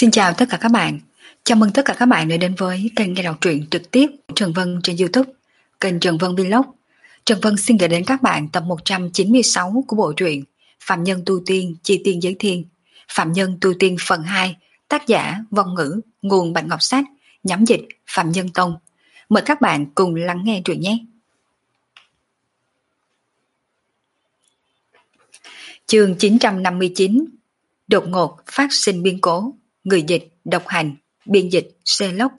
Xin chào tất cả các bạn. Chào mừng tất cả các bạn đã đến với kênh nghe đọc truyện trực tiếp của Trần Vân trên YouTube, kênh Trần Vân Vlog. Trần Vân xin gửi đến các bạn tập 196 của bộ truyện Phạm Nhân Tu Tiên Chi Tiên Giới Thiên, Phạm Nhân Tu Tiên phần 2, tác giả Vong Ngữ, nguồn Bạch Ngọc Sách, nhóm dịch Phạm Nhân Tông. Mời các bạn cùng lắng nghe truyện nhé. Chương 959. Đột ngột phát sinh biến cố. Người dịch Độc Hành, biên dịch Sherlock.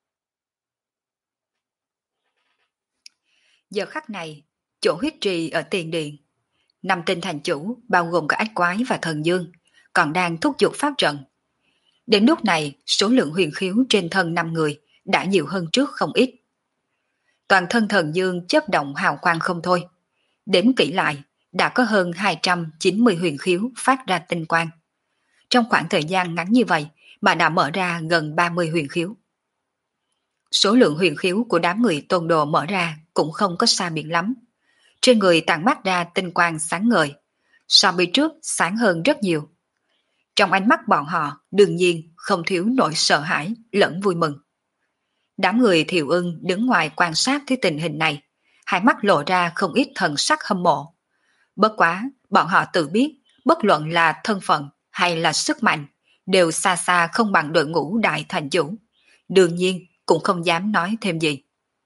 Giờ khắc này, chỗ huyết trì ở tiền điện, 5 tên thành chủ bao gồm cả ách quái và thần dương còn đang thúc giục pháp trận. Đến lúc này, số lượng huyền khiếu trên thân 5 người đã nhiều hơn trước không ít. Toàn thân thần dương chớp động hào quang không thôi. Đếm kỹ lại, đã có hơn 290 huyền khiếu phát ra tinh quang. Trong khoảng thời gian ngắn như vậy mà đã mở ra gần 30 huyền khiếu. Số lượng huyền khiếu của đám người Tôn Đồ mở ra cũng không có xa biệt lắm. Trên người tản mát ra tinh quang sáng ngời, so với trước sáng hơn rất nhiều. Trong ánh mắt bọn họ đương nhiên không thiếu nỗi sợ hãi lẫn vui mừng. Đám người Thiệu Ưng đứng ngoài quan sát thấy tình hình này, hai mắt lộ ra không ít thần sắc hâm mộ. Bất quá, bọn họ tự biết, bất luận là thân phận hay là sức mạnh, đều xa xa không bằng đội ngũ đại thành chủ. Đương nhiên, cũng không dám nói thêm gì.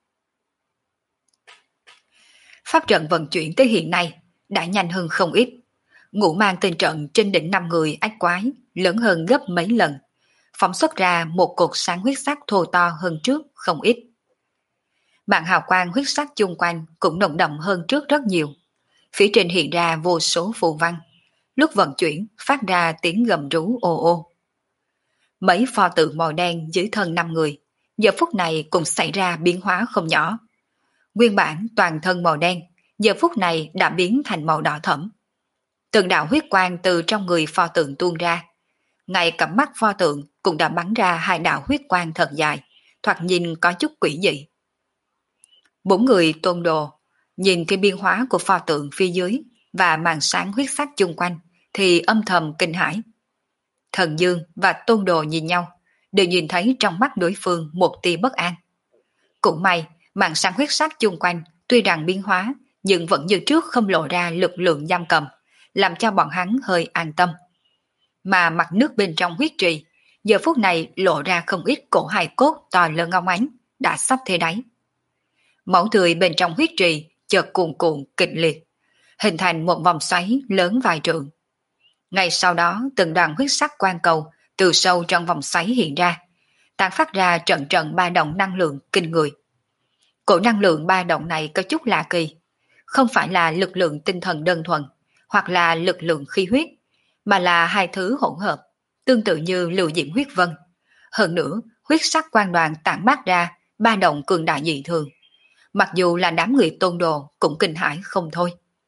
Pháp trận vận chuyển tới hiện nay đã nhanh hơn không ít. Ngũ mang tên trận trên đỉnh 5 người ách quái lớn hơn gấp mấy lần, phóng xuất ra một cột sáng huyết sắc thô to hơn trước không ít. Mạng hào quang huyết sắc chung quanh cũng nồng đậm hơn trước rất nhiều. Phía trên hiện ra vô số phù văn, lúc vận chuyển phát ra tiếng gầm rú ồ ồ. Mấy pho tượng màu đen dưới thân 5 người giờ phút này cũng xảy ra biến hóa không nhỏ. Nguyên bản toàn thân màu đen, giờ phút này đã biến thành màu đỏ thẫm. Từng đạo huyết quang từ trong người pho tượng tuôn ra. Ngay cả mắt pho tượng cũng đã bắn ra 2 đạo huyết quang thật dài, thoạt nhìn có chút quỷ dị. 4 người Tôn Đồ nhìn cái biến hóa của pho tượng phía dưới và màn sáng huyết sắc chung quanh thì âm thầm kinh hãi. Thần Dương và Tôn Đồ nhìn nhau, đều nhìn thấy trong mắt đối phương một tia bất an. Cũng may, màn sáng huyết sắc chung quanh tuy rằng biến hóa, nhưng vẫn như trước không lộ ra lực lượng giam cầm, làm cho bọn hắn hơi an tâm. Mà mặt nước bên trong huyết trì, giờ phút này lộ ra không ít cổ hài cốt to lớn óng ánh, đã sắp thế đáy. Máu tươi bên trong huyết trì chợt cuồn cuộn kịch liệt, hình thành một vòng xoáy lớn vài trượng. Ngay sau đó, từng đoàn huyết sắc quang cầu từ sâu trong vòng xoáy hiện ra, tán phát ra trận trận ba động năng lượng kinh người. Cổ năng lượng ba động này có chút lạ kỳ, không phải là lực lượng tinh thần đơn thuần, hoặc là lực lượng khí huyết, mà là hai thứ hỗn hợp, tương tự như lưu diễm huyết vân. Hơn nữa, huyết sắc quang đoàn tản mát ra ba động cường đại dị thường. Mặc dù là đám người Tôn Đồ cũng kinh hãi không thôi.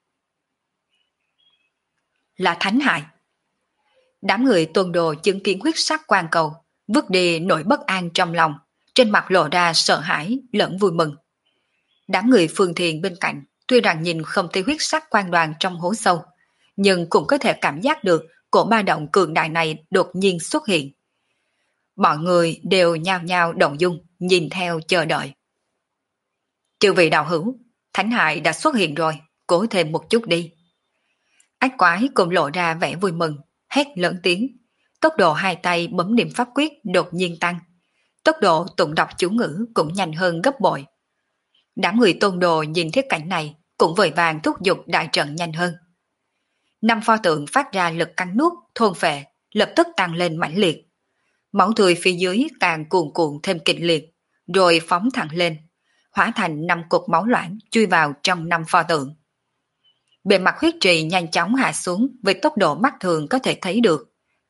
Là thánh hại. Đám người Tôn Đồ chứng kiến huyết sắc quang cầu, vứt đi nỗi bất an trong lòng, trên mặt lộ ra sợ hãi lẫn vui mừng. Đám người Phương Thiền bên cạnh tuy rằng nhìn không thấy huyết sắc quang đoàn trong hố sâu, nhưng cũng có thể cảm giác được cổ ba động cường đại này đột nhiên xuất hiện. Mọi người đều nhao nhao động dung, nhìn theo chờ đợi. Chư vị đạo hữu, thánh hại đã xuất hiện rồi, cố thêm một chút đi. Ách quái cũng lộ ra vẻ vui mừng, hét lớn tiếng. Tốc độ hai tay bấm niệm pháp quyết đột nhiên tăng. Tốc độ tụng đọc chú ngữ cũng nhanh hơn gấp bội. Đám người Tôn Đồ nhìn thấy cảnh này cũng vội vàng thúc giục đại trận nhanh hơn. 5 pho tượng phát ra lực cắn nuốt, thôn phệ, lập tức tăng lên mãnh liệt. Máu tươi phía dưới càng cuồn cuộn thêm kịch liệt, rồi phóng thẳng lên, hóa thành 5 cục máu loãng chui vào trong 5 pho tượng. Bề mặt huyết trì nhanh chóng hạ xuống với tốc độ mắt thường có thể thấy được.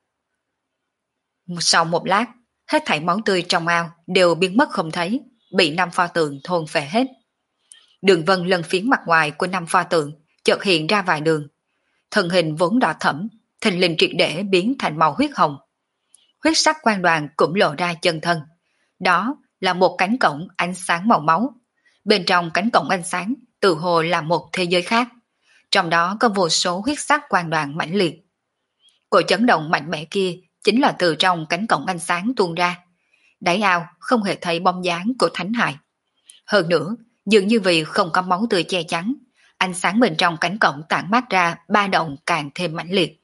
Sau một lát, hết thảy máu tươi trong ao đều biến mất không thấy, bị 5 pho tượng thôn phệ hết. Đường vân lân phiến mặt ngoài của 5 pho tượng chợt hiện ra vài đường. Thân hình vốn đỏ thẫm, thình lình triệt để biến thành màu huyết hồng. Huyết sắc quang đoàn cũng lộ ra chân thân. Đó là một cánh cổng ánh sáng màu máu. Bên trong cánh cổng ánh sáng tự hồ là một thế giới khác. Trong đó có vô số huyết sắc quang đoàn mãnh liệt. Cổ chấn động mạnh mẽ kia chính là từ trong cánh cổng ánh sáng tuôn ra. Đáy ao không hề thấy bóng dáng của Thánh Hải. Hơn nữa, dường như vì không có máu tươi che chắn, ánh sáng bên trong cánh cổng tản mát ra ba động càng thêm mãnh liệt.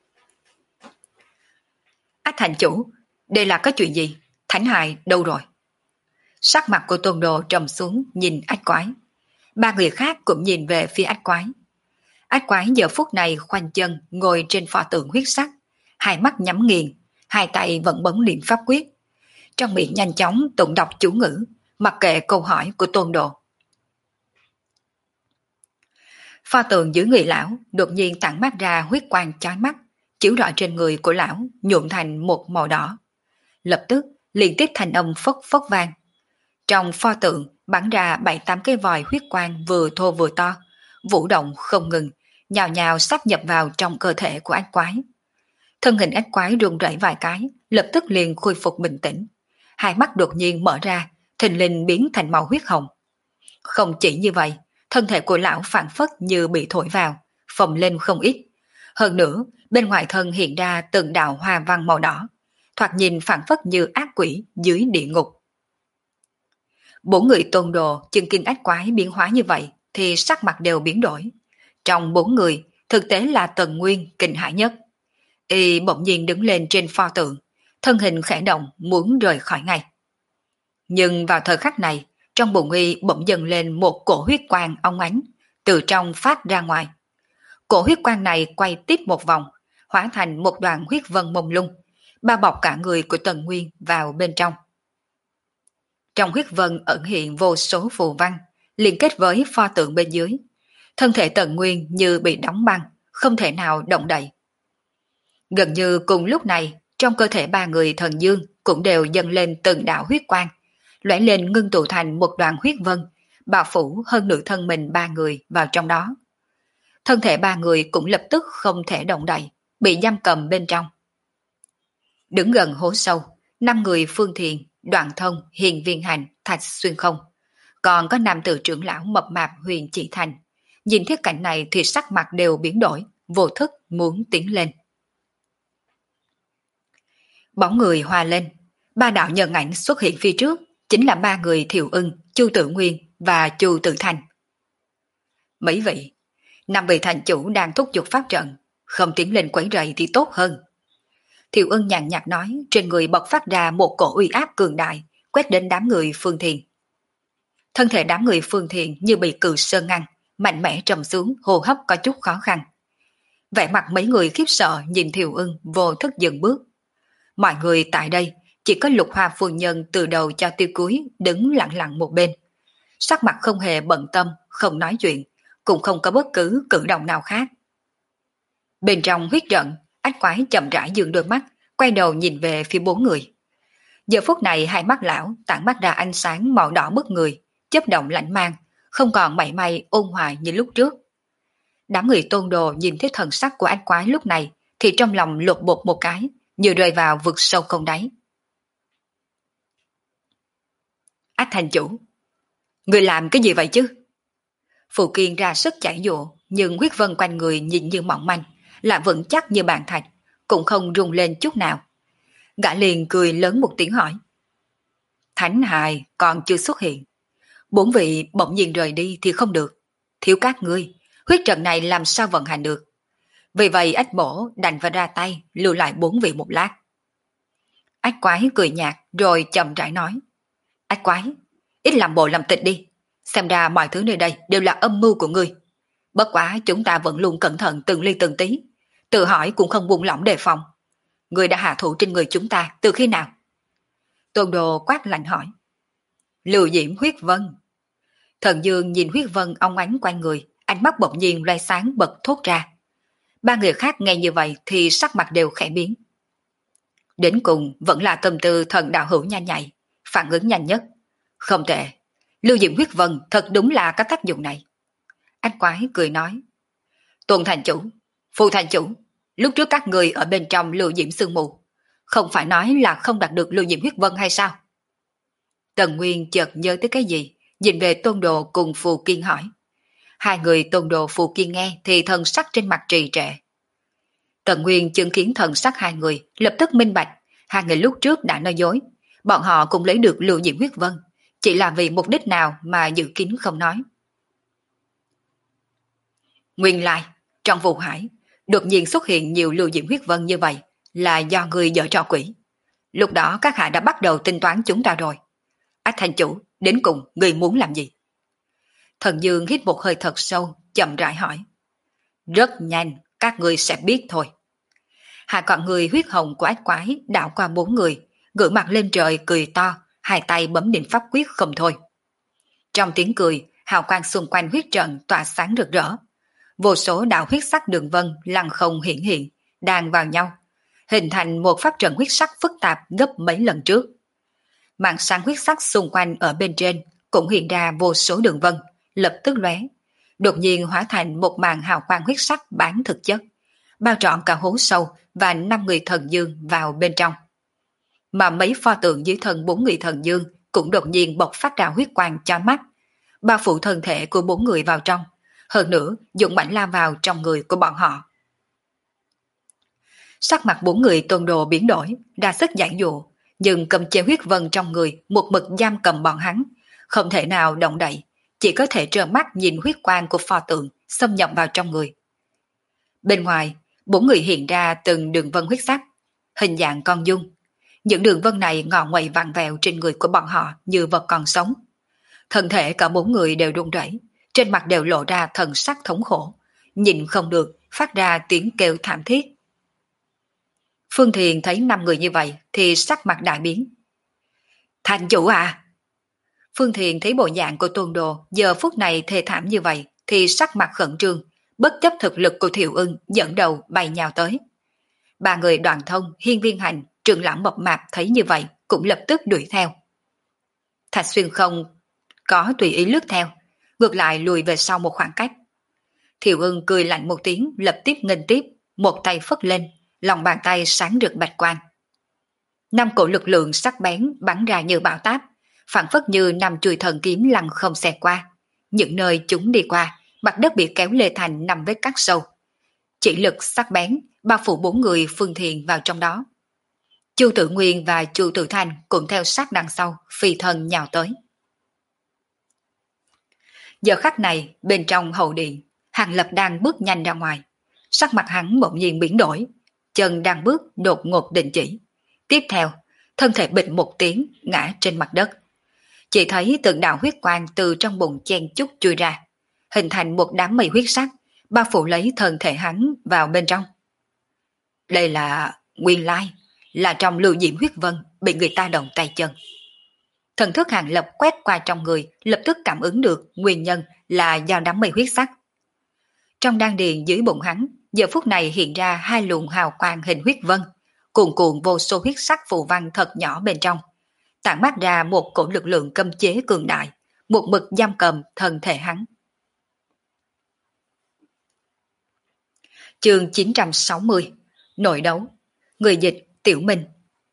Ách thành chủ, đây là có chuyện gì? Thánh Hải đâu rồi? Sắc mặt của Tôn Đồ trầm xuống nhìn Ách Quái. Ba người khác cũng nhìn về phía Ách Quái. Ách Quái giờ phút này khoanh chân ngồi trên pho tượng huyết sắc, hai mắt nhắm nghiền, hai tay vẫn bấm niệm pháp quyết. Trong miệng nhanh chóng tụng đọc chú ngữ, mặc kệ câu hỏi của Tôn Đồ. Pho tượng dưới người lão đột nhiên tản mát ra huyết quang chói mắt, chiếu rọi trên người của lão nhuộm thành một màu đỏ. Lập tức liên tiếp thành âm phốc phốc vang. Trong pho tượng bắn ra 7-8 cái vòi huyết quang vừa thô vừa to, vũ động không ngừng, nhào nhào sắp nhập vào trong cơ thể của Ách Quái. Thân hình Ách Quái run rẩy vài cái, lập tức liền khôi phục bình tĩnh. Hai mắt đột nhiên mở ra, thình lình biến thành màu huyết hồng. Không chỉ như vậy, thân thể của lão phản phất như bị thổi vào, phồng lên không ít. Hơn nữa, bên ngoài thân hiện ra từng đạo hoa văn màu đỏ, thoạt nhìn phản phất như ác quỷ dưới địa ngục. Bốn người Tôn Đồ chứng kiến Ách Quái biến hóa như vậy thì sắc mặt đều biến đổi. Trong bốn người, thực tế là Tần Nguyên kinh hãi nhất. Y bỗng nhiên đứng lên trên pho tượng, thân hình khẽ động muốn rời khỏi ngay. Nhưng vào thời khắc này, trong bụng Y bỗng dần lên một cổ huyết quang óng ánh, từ trong phát ra ngoài. Cổ huyết quang này quay tiếp một vòng, hóa thành một đoàn huyết vân mông lung, bao bọc cả người của Tần Nguyên vào bên trong. Trong huyết vân ẩn hiện vô số phù văn, liên kết với pho tượng bên dưới. Thân thể Tần Nguyên như bị đóng băng, không thể nào động đậy. Gần như cùng lúc này, trong cơ thể ba người thần dương cũng đều dâng lên từng đạo huyết quang, lóe lên ngưng tụ thành một đoàn huyết vân, bao phủ hơn nửa thân mình ba người vào trong đó. Thân thể ba người cũng lập tức không thể động đậy, bị giam cầm bên trong. Đứng gần hố sâu, 5 người Phương Thiền, Đoạn Thông, Hiền Viên Hành, Thạch Xuyên Không. Còn có nam tử trưởng lão mập mạp Huyền Chỉ Thành. Nhìn thiết cảnh này thì sắc mặt đều biến đổi, vô thức muốn tiến lên. Bóng người hòa lên, ba đạo nhân ảnh xuất hiện phía trước, chính là ba người Thiệu Ưng, Chu Tử Nguyên và Chu Tử Thành. Mấy vị, 5 vị thành chủ đang thúc giục pháp trận, không tiến lên quấy rầy thì tốt hơn. Thiệu Ưng nhàn nhạt nói, trên người bộc phát ra một cổ uy áp cường đại, quét đến đám người Phương Thiền. Thân thể đám người Phương Thiền như bị cự sơn ngăn, mạnh mẽ trầm xuống, hô hấp có chút khó khăn. Vẻ mặt mấy người khiếp sợ nhìn Thiệu Ưng vô thức dừng bước. Mọi người tại đây chỉ có Lục Hoa phu nhân từ đầu cho tiêu cuối đứng lặng lặng một bên. Sắc mặt không hề bận tâm, không nói chuyện, cũng không có bất cứ cử động nào khác. Bên trong huyết trận, Ách Quái chậm rãi dừng đôi mắt, quay đầu nhìn về phía bốn người. Giờ phút này hai mắt lão tản mắt ra ánh sáng màu đỏ bức người, chớp động lạnh mang, không còn mảy may ôn hòa như lúc trước. Đám người Tôn Đồ nhìn thấy thần sắc của Ách Quái lúc này thì trong lòng lột bột một cái, như rơi vào vực sâu không đáy. Ách thành chủ, người làm cái gì vậy chứ? Phù Kiên ra sức chảy dụa, nhưng huyết vân quanh người nhìn như mỏng manh, là vững chắc như bàn thạch, cũng không rung lên chút nào. Gã liền cười lớn một tiếng hỏi. Thánh hài còn chưa xuất hiện. Bốn vị bỗng nhiên rời đi thì không được. Thiếu các ngươi, huyết trận này làm sao vận hành được. Vì vậy Ách Bổ đành phải ra tay lưu lại bốn vị một lát. Ách Quái cười nhạt rồi chậm rãi nói. Ách Quái, ít làm bộ làm tịch đi. Xem ra mọi thứ nơi đây đều là âm mưu của ngươi. Bất quá chúng ta vẫn luôn cẩn thận từng ly từng tí. Tự hỏi cũng không buông lỏng đề phòng. Ngươi đã hạ thủ trên người chúng ta từ khi nào? Tôn Đồ quát lạnh hỏi. Lưu diễm huyết vân. Thần Dương nhìn huyết vân ong ánh quanh người, ánh mắt bỗng nhiên loay sáng bật thốt ra. Ba người khác nghe như vậy thì sắc mặt đều khẽ biến. Đến cùng vẫn là tâm tư thần đạo hữu nhanh nhạy, phản ứng nhanh nhất. Không tệ, lưu diễm huyết vân thật đúng là có tác dụng này. Ách Quái cười nói. Tuần thành chủ, Phù thành chủ, lúc trước các người ở bên trong lưu diễm sương mù, không phải nói là không đạt được lưu diễm huyết vân hay sao? Tần Nguyên chợt nhớ tới cái gì, nhìn về Tôn Đồ cùng Phù Kiên hỏi. Hai người Tôn Đồ Phù Kiên nghe thì thần sắc trên mặt trì trệ. Tần Nguyên chứng kiến thần sắc hai người, lập tức minh bạch, hai người lúc trước đã nói dối. Bọn họ cũng lấy được lưu diễm huyết vân, chỉ là vì mục đích nào mà dự kín không nói. Nguyên lai, trong vụ hải, đột nhiên xuất hiện nhiều lưu diễm huyết vân như vậy là do người dở trò quỷ. Lúc đó các hạ đã bắt đầu tính toán chúng ta rồi. Ách thành chủ, đến cùng người muốn làm gì? Thần Dương hít một hơi thật sâu, chậm rãi hỏi. Rất nhanh, các người sẽ biết thôi. Hai con người huyết hồng của ách quái đảo qua bốn người, ngửa mặt lên trời cười to, hai tay bấm niệm pháp quyết không thôi. Trong tiếng cười, hào quang xung quanh huyết trận tỏa sáng rực rỡ. Vô số đạo huyết sắc đường vân lăng không hiển hiện, đan vào nhau, hình thành một pháp trận huyết sắc phức tạp gấp mấy lần trước. Màn sáng huyết sắc xung quanh ở bên trên cũng hiện ra vô số đường vân, lập tức lóe, đột nhiên hóa thành một màn hào quang huyết sắc bán thực chất, bao trọn cả hố sâu và 5 người thần dương vào bên trong. Mà mấy pho tượng dưới thân 4 người thần dương cũng đột nhiên bộc phát ra huyết quang chói mắt, bao phủ thân thể của 4 người vào trong, hơn nữa dũng mãnh lao vào trong người của bọn họ. Sắc mặt 4 người Tôn Đồ biến đổi, ra sức giãy dụ, nhưng cầm chế huyết vân trong người một mực giam cầm bọn hắn, không thể nào động đậy, chỉ có thể trơ mắt nhìn huyết quang của pho tượng xâm nhập vào trong người. Bên ngoài, 4 người hiện ra từng đường vân huyết sắc, hình dạng con dung. Những đường vân này ngọ nguậy vặn vẹo trên người của bọn họ như vật còn sống. Thân thể cả 4 người đều run rẩy, trên mặt đều lộ ra thần sắc thống khổ, nhìn không được, phát ra tiếng kêu thảm thiết. Phương Thiền thấy 5 người như vậy thì sắc mặt đại biến. Thành chủ à! Phương Thiền thấy bộ dạng của Tôn Đồ giờ phút này thê thảm như vậy thì sắc mặt khẩn trương, bất chấp thực lực của Thiệu Ưng dẫn đầu bay nhào tới. Ba người Đoàn Thông, Hiên Viên Hành, Trường Lão mập mạp thấy như vậy cũng lập tức đuổi theo. Thạch Xuyên không có tùy ý lướt theo, ngược lại lùi về sau một khoảng cách. Thiệu Ưng cười lạnh một tiếng, lập tiếp nghênh tiếp, một tay phất lên, lòng bàn tay sáng rực bạch quang. 5 cổ lực lượng sắc bén bắn ra như bão táp, phản phất như 5 chùy thần kiếm lăng không xẹt qua. Những nơi chúng đi qua, mặt đất bị kéo lê thành 5 vết cắt sâu. Chỉ lực sắc bén bao phủ 4 người Phương Thiền vào trong đó. Chu Tự Nguyên và Chu Tự Thanh cũng theo sát đằng sau, phi thân nhào tới. Giờ khắc này, bên trong hậu điện, Hàng Lập đang bước nhanh ra ngoài. Sắc mặt hắn bỗng nhiên biến đổi, chân đang bước đột ngột đình chỉ. Tiếp theo, thân thể bịch một tiếng ngã trên mặt đất. Chỉ thấy từng đạo huyết quang từ trong bụng chen chúc chui ra, hình thành một đám mây huyết sắc, bao phủ lấy thân thể hắn vào bên trong. Đây là nguyên lai, là trong lưu diễm huyết vân bị người ta động tay chân. Thần thức Hàng Lập quét qua trong người, lập tức cảm ứng được nguyên nhân là do đám mây huyết sắc. Trong đan điền dưới bụng hắn, giờ phút này hiện ra 2 luồng hào quang hình huyết vân, cuồn cuộn vô số huyết sắc phù văn thật nhỏ bên trong, tản mát ra một cổ lực lượng cấm chế cường đại, một mực giam cầm thân thể hắn. Chương 960 Nội đấu. Người dịch Tiểu Minh.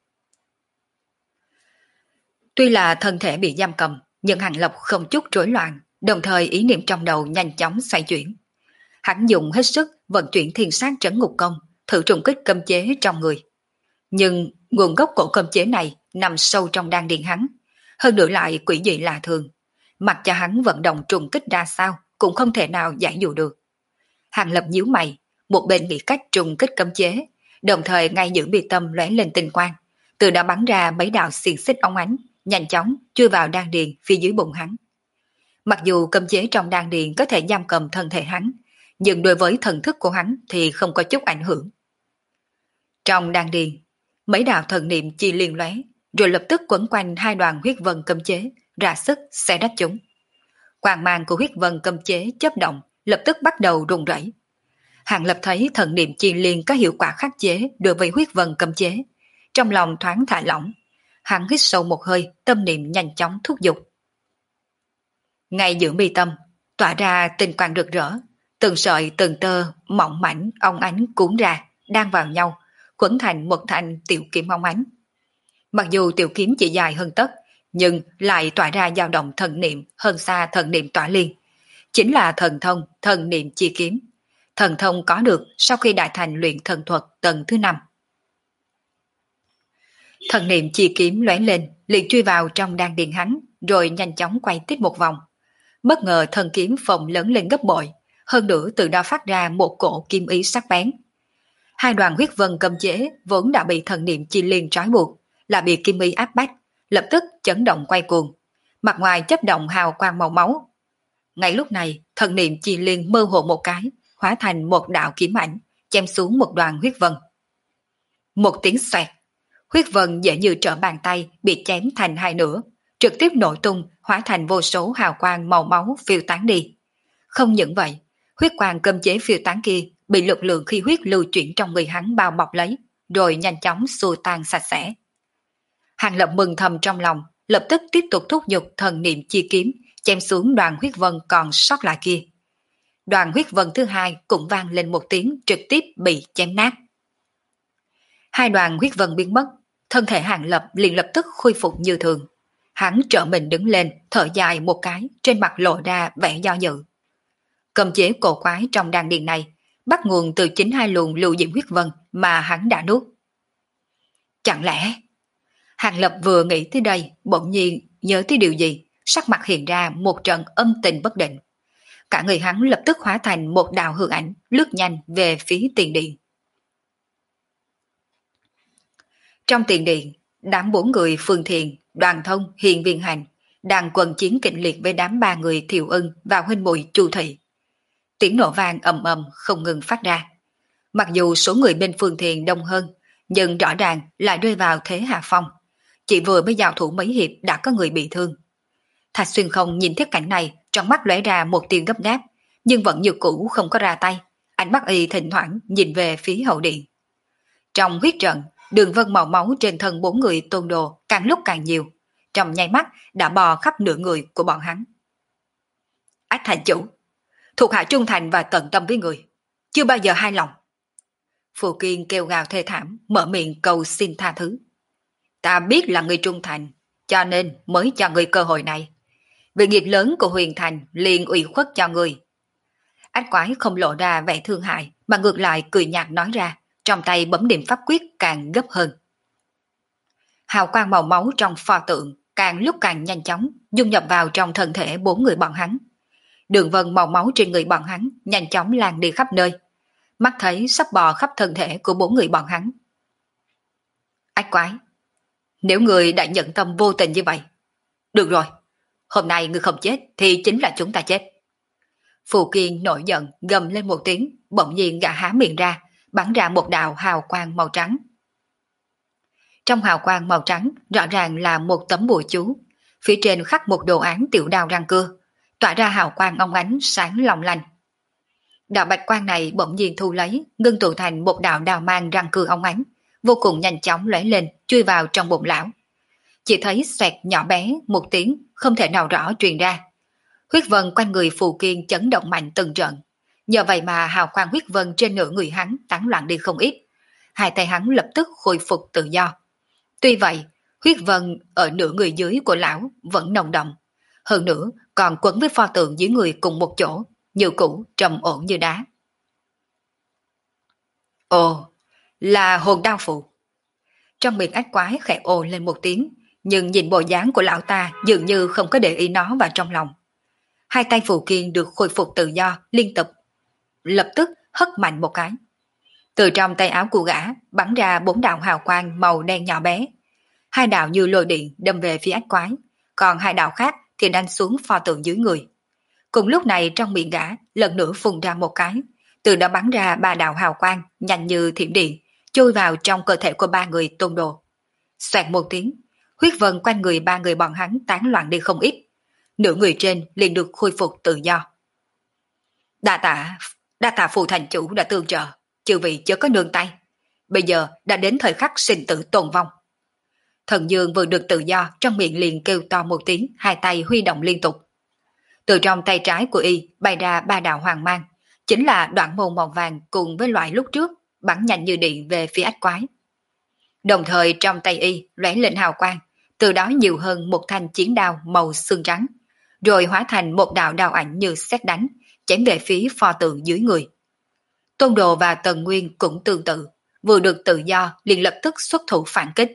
Tuy là thân thể bị giam cầm, nhưng Hàng Lập không chút rối loạn, đồng thời ý niệm trong đầu nhanh chóng xoay chuyển. Hắn dùng hết sức vận chuyển thiên sát trấn ngục công, thử trùng kích cấm chế trong người. Nhưng nguồn gốc của cấm chế này nằm sâu trong đan điền hắn, hơn nữa lại quỷ dị lạ thường. Mặc cho hắn vận động trùng kích ra sao cũng không thể nào giải dụ được. Hàng Lập nhíu mày, một bên nghĩ cách trùng kích cấm chế, đồng thời ngay giữa mi tâm lóe lên tinh quang, từ đã bắn ra mấy đạo xiềng xích óng ánh, nhanh chóng chui vào đan điền phía dưới bụng hắn. Mặc dù cấm chế trong đan điền có thể giam cầm thân thể hắn, nhưng đối với thần thức của hắn thì không có chút ảnh hưởng. Trong đan điền, mấy đạo thần niệm chi liên lóe, rồi lập tức quấn quanh 2 đoàn huyết vân cấm chế, ra sức xé rách chúng. Quang mang của huyết vân cấm chế chớp động, lập tức bắt đầu rung rẩy. Hàng Lập thấy thần niệm chi liên có hiệu quả khắc chế đối với huyết vân cấm chế, trong lòng thoáng thả lỏng. Hắn hít sâu một hơi, tâm niệm nhanh chóng thúc giục. Ngay giữa mi tâm, tỏa ra tinh quang rực rỡ, từng sợi từng tơ mỏng mảnh óng ánh cuốn ra, đan vào nhau, quấn thành một thanh tiểu kiếm óng ánh. Mặc dù tiểu kiếm chỉ dài hơn tấc, nhưng lại tỏa ra dao động thần niệm hơn xa thần niệm tỏa liên. Chính là thần thông, thần niệm chi kiếm. thần thông có được sau khi đại thành luyện thần thuật tầng thứ 5. Thần niệm chi kiếm lóe lên, liền truy vào trong đan điền hắn, rồi nhanh chóng quay tít một vòng. Bất ngờ thần kiếm phồng lớn lên gấp bội, hơn nữa từ đó phát ra một cổ kim ý sắc bén. Hai đoàn huyết vân cầm chế vốn đã bị thần niệm chi liên trói buộc, là bị kim ý áp bách, lập tức chấn động quay cuồng. Mặt ngoài chấp động hào quang màu máu. Ngay lúc này, thần niệm chi liên mơ hồ một cái, hóa thành một đạo kiếm ảnh, chém xuống một đoàn huyết vân. Một tiếng xoẹt, huyết vân dễ như trở bàn tay bị chém thành hai nửa, trực tiếp nổ tung, hóa thành vô số hào quang màu máu phiêu tán đi. Không những vậy, huyết quang cấm chế phiêu tán kia bị lực lượng khí huyết lưu chuyển trong người hắn bao bọc lấy, rồi nhanh chóng xua tan sạch sẽ. Hàng Lập mừng thầm trong lòng, lập tức tiếp tục thúc giục thần niệm chi kiếm, chém xuống đoàn huyết vân còn sót lại kia. Đoàn huyết vân thứ hai cũng vang lên một tiếng, trực tiếp bị chém nát. Hai đoàn huyết vân biến mất, thân thể Hàng Lập liền lập tức khôi phục như thường. Hắn trở mình đứng lên, thở dài một cái, trên mặt lộ ra vẻ do dự. Cầm chế cổ quái trong đan điền này bắt nguồn từ chính hai luồng lưu diễm huyết vân mà hắn đã nuốt. Chẳng lẽ... Hàng Lập vừa nghĩ tới đây, bỗng nhiên nhớ tới điều gì, sắc mặt hiện ra một trận âm tình bất định. Cả người hắn lập tức hóa thành một đạo hư ảnh, lướt nhanh về phía tiền điện. Trong tiền điện, đám 4 người Phương Thiền, Đoàn Thông, Hiền Viên Hành đang quần chiến kịch liệt với đám 3 người Thiệu Ưng và huynh muội Chu Thị. Tiếng nổ vang ầm ầm không ngừng phát ra. Mặc dù số người bên Phương Thiền đông hơn, nhưng rõ ràng lại rơi vào thế hạ phong. Chỉ vừa mới giao thủ mấy hiệp đã có người bị thương. Thạch Xuyên Không nhìn thấy cảnh này, trong mắt lóe ra một tia gấp gáp, nhưng vẫn như cũ không có ra tay. Ánh mắt y thỉnh thoảng nhìn về phía hậu điện. Trong huyết trận, đường vân màu máu trên thân 4 người Tôn Đồ càng lúc càng nhiều, trong nháy mắt đã bò khắp nửa người của bọn hắn. Ách thành chủ, thuộc hạ trung thành và tận tâm với người, chưa bao giờ hai lòng. Phù Kiên kêu gào thê thảm, mở miệng cầu xin tha thứ. Ta biết là người trung thành, cho nên mới cho người cơ hội này. Vì nghiệp lớn của Huyền Thành liền ủy khuất cho người. Ách quái không lộ ra vẻ thương hại, mà ngược lại cười nhạt nói ra, trong tay bấm điểm pháp quyết càng gấp hơn. Hào quang màu máu trong pho tượng càng lúc càng nhanh chóng dung nhập vào trong thân thể 4 người bọn hắn. Đường vân màu máu trên người bọn hắn nhanh chóng lan đi khắp nơi, mắt thấy sắp bò khắp thân thể của 4 người bọn hắn. Ách quái, nếu người đã nhận tâm vô tình như vậy, được rồi, hôm nay người không chết thì chính là chúng ta chết. Phù Kiên nổi giận gầm lên một tiếng, bỗng nhiên gã há miệng ra, bắn ra một đạo hào quang màu trắng. Trong hào quang màu trắng rõ ràng là một tấm bùa chú, phía trên khắc một đồ án tiểu đao răng cưa, tỏa ra hào quang óng ánh sáng long lanh. Đạo bạch quang này bỗng nhiên thu lấy, ngưng tụ thành một đạo đao mang răng cưa óng ánh, vô cùng nhanh chóng lóe lên, chui vào trong bụng lão. Chỉ thấy xoẹt nhỏ bé một tiếng, không thể nào rõ truyền ra. Huyết vân quanh người Phù Kiên chấn động mạnh từng trận. Nhờ vậy mà hào quang huyết vân trên nửa người hắn tán loạn đi không ít. Hai tay hắn lập tức khôi phục tự do. Tuy vậy, huyết vân ở nửa người dưới của lão vẫn nồng đậm. Hơn nữa còn quấn với pho tượng dưới người cùng một chỗ, như cũ trầm ổn như đá. Ồ, là hồn đao phụ. Trong miệng ách quái khẽ ồ lên một tiếng, nhưng nhìn bộ dáng của lão ta dường như không có để ý nó vào trong lòng. Hai tay Phù Kiên được khôi phục tự do liên tục, lập tức hất mạnh một cái. Từ trong tay áo của gã bắn ra 4 đạo hào quang màu đen nhỏ bé. 2 đạo như lôi điện đâm về phía ách quái, còn 2 đạo khác thì đánh xuống pho tượng dưới người. Cùng lúc này trong miệng gã lần nữa phun ra một cái, từ đó bắn ra 3 đạo hào quang nhanh như thiểm điện, chui vào trong cơ thể của 3 người Tôn Đồ. Xoẹt một tiếng, huyết vân quanh người 3 người bọn hắn tán loạn đi không ít. Nửa người trên liền được khôi phục tự do. Đa tạ Phù thành chủ đã tương trợ, chư vị chớ có nương tay. Bây giờ đã đến thời khắc sinh tử tồn vong. Thần Dương vừa được tự do, trong miệng liền kêu to một tiếng, hai tay huy động liên tục. Từ trong tay trái của y bay ra 3 đạo hoàng mang, chính là đoạn môn màu vàng cùng với loại lúc trước, bắn nhanh như điện về phía ách quái. Đồng thời trong tay y lóe lên hào quang, từ đó nhiều hơn một thanh chiến đao màu xương trắng, rồi hóa thành một đạo đao ảnh như sét đánh, chém về phía pho tượng dưới người. Tôn Đồ và Tần Nguyên cũng tương tự, vừa được tự do liền lập tức xuất thủ phản kích.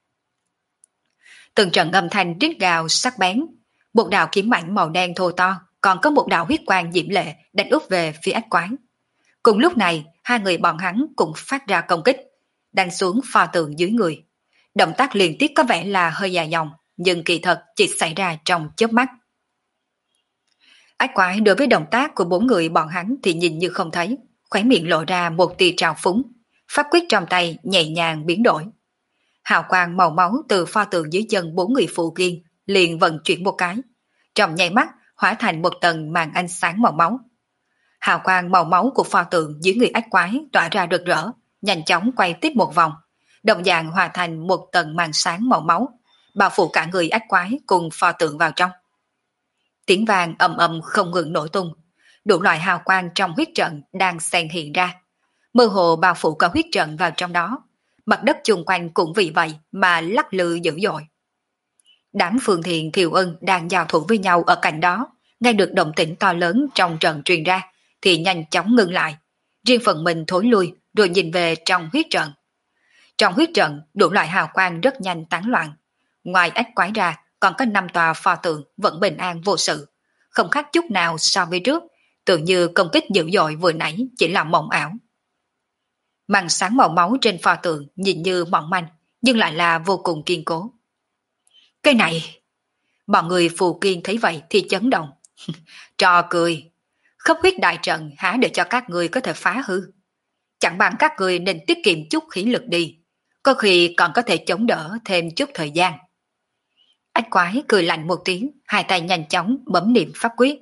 Từng trận âm thanh rít gào sắc bén, một đạo kiếm ảnh màu đen thô to, còn có một đạo huyết quang diễm lệ đánh úp về phía ách quái. Cùng lúc này, hai người bọn hắn cũng phát ra công kích, đánh xuống pho tượng dưới người. Động tác liên tiếp có vẻ là hơi dài dòng, nhưng kỳ thật chỉ xảy ra trong chớp mắt. Ách quái đối với động tác của bốn người bọn hắn thì nhìn như không thấy, khóe miệng lộ ra một tia trào phúng, pháp quyết trong tay nhẹ nhàng biến đổi. Hào quang màu máu từ pho tượng dưới chân bốn người phụ kiên liền vận chuyển một cái, trong nháy mắt hóa thành một tầng màn ánh sáng màu máu. Hào quang màu máu của pho tượng dưới người ách quái tỏa ra rực rỡ, nhanh chóng quay tiếp một vòng, đồng dạng hòa thành một tầng màn sáng màu máu, bao phủ cả người ách quái cùng pho tượng vào trong. Tiếng vang ầm ầm không ngừng nổ tung, đủ loại hào quang trong huyết trận đang xen hiện ra, mơ hồ bao phủ cả huyết trận vào trong đó. Mặt đất chung quanh cũng vì vậy mà lắc lư dữ dội. Đám Phương Thiền Thiều Ân đang giao thủ với nhau ở cạnh đó, nghe được động tĩnh to lớn trong trận truyền ra, thì nhanh chóng ngừng lại, riêng phần mình thối lui rồi nhìn về trong huyết trận. Trong huyết trận, đủ loại hào quang rất nhanh tán loạn. Ngoài ách quái ra, còn có 5 tòa pho tượng vẫn bình an vô sự, không khác chút nào so với trước, tự như công kích dữ dội vừa nãy chỉ là mộng ảo. Màn sáng màu máu trên pho tượng nhìn như mỏng manh, nhưng lại là vô cùng kiên cố. Cái này, bọn người phù kiên thấy vậy thì chấn động. Trò cười, khốc huyết đại trận há để cho các người có thể phá hư. Chẳng bằng các người nên tiết kiệm chút khí lực đi, có khi còn có thể chống đỡ thêm chút thời gian. Ách quái cười lạnh một tiếng, hai tay nhanh chóng bấm niệm pháp quyết.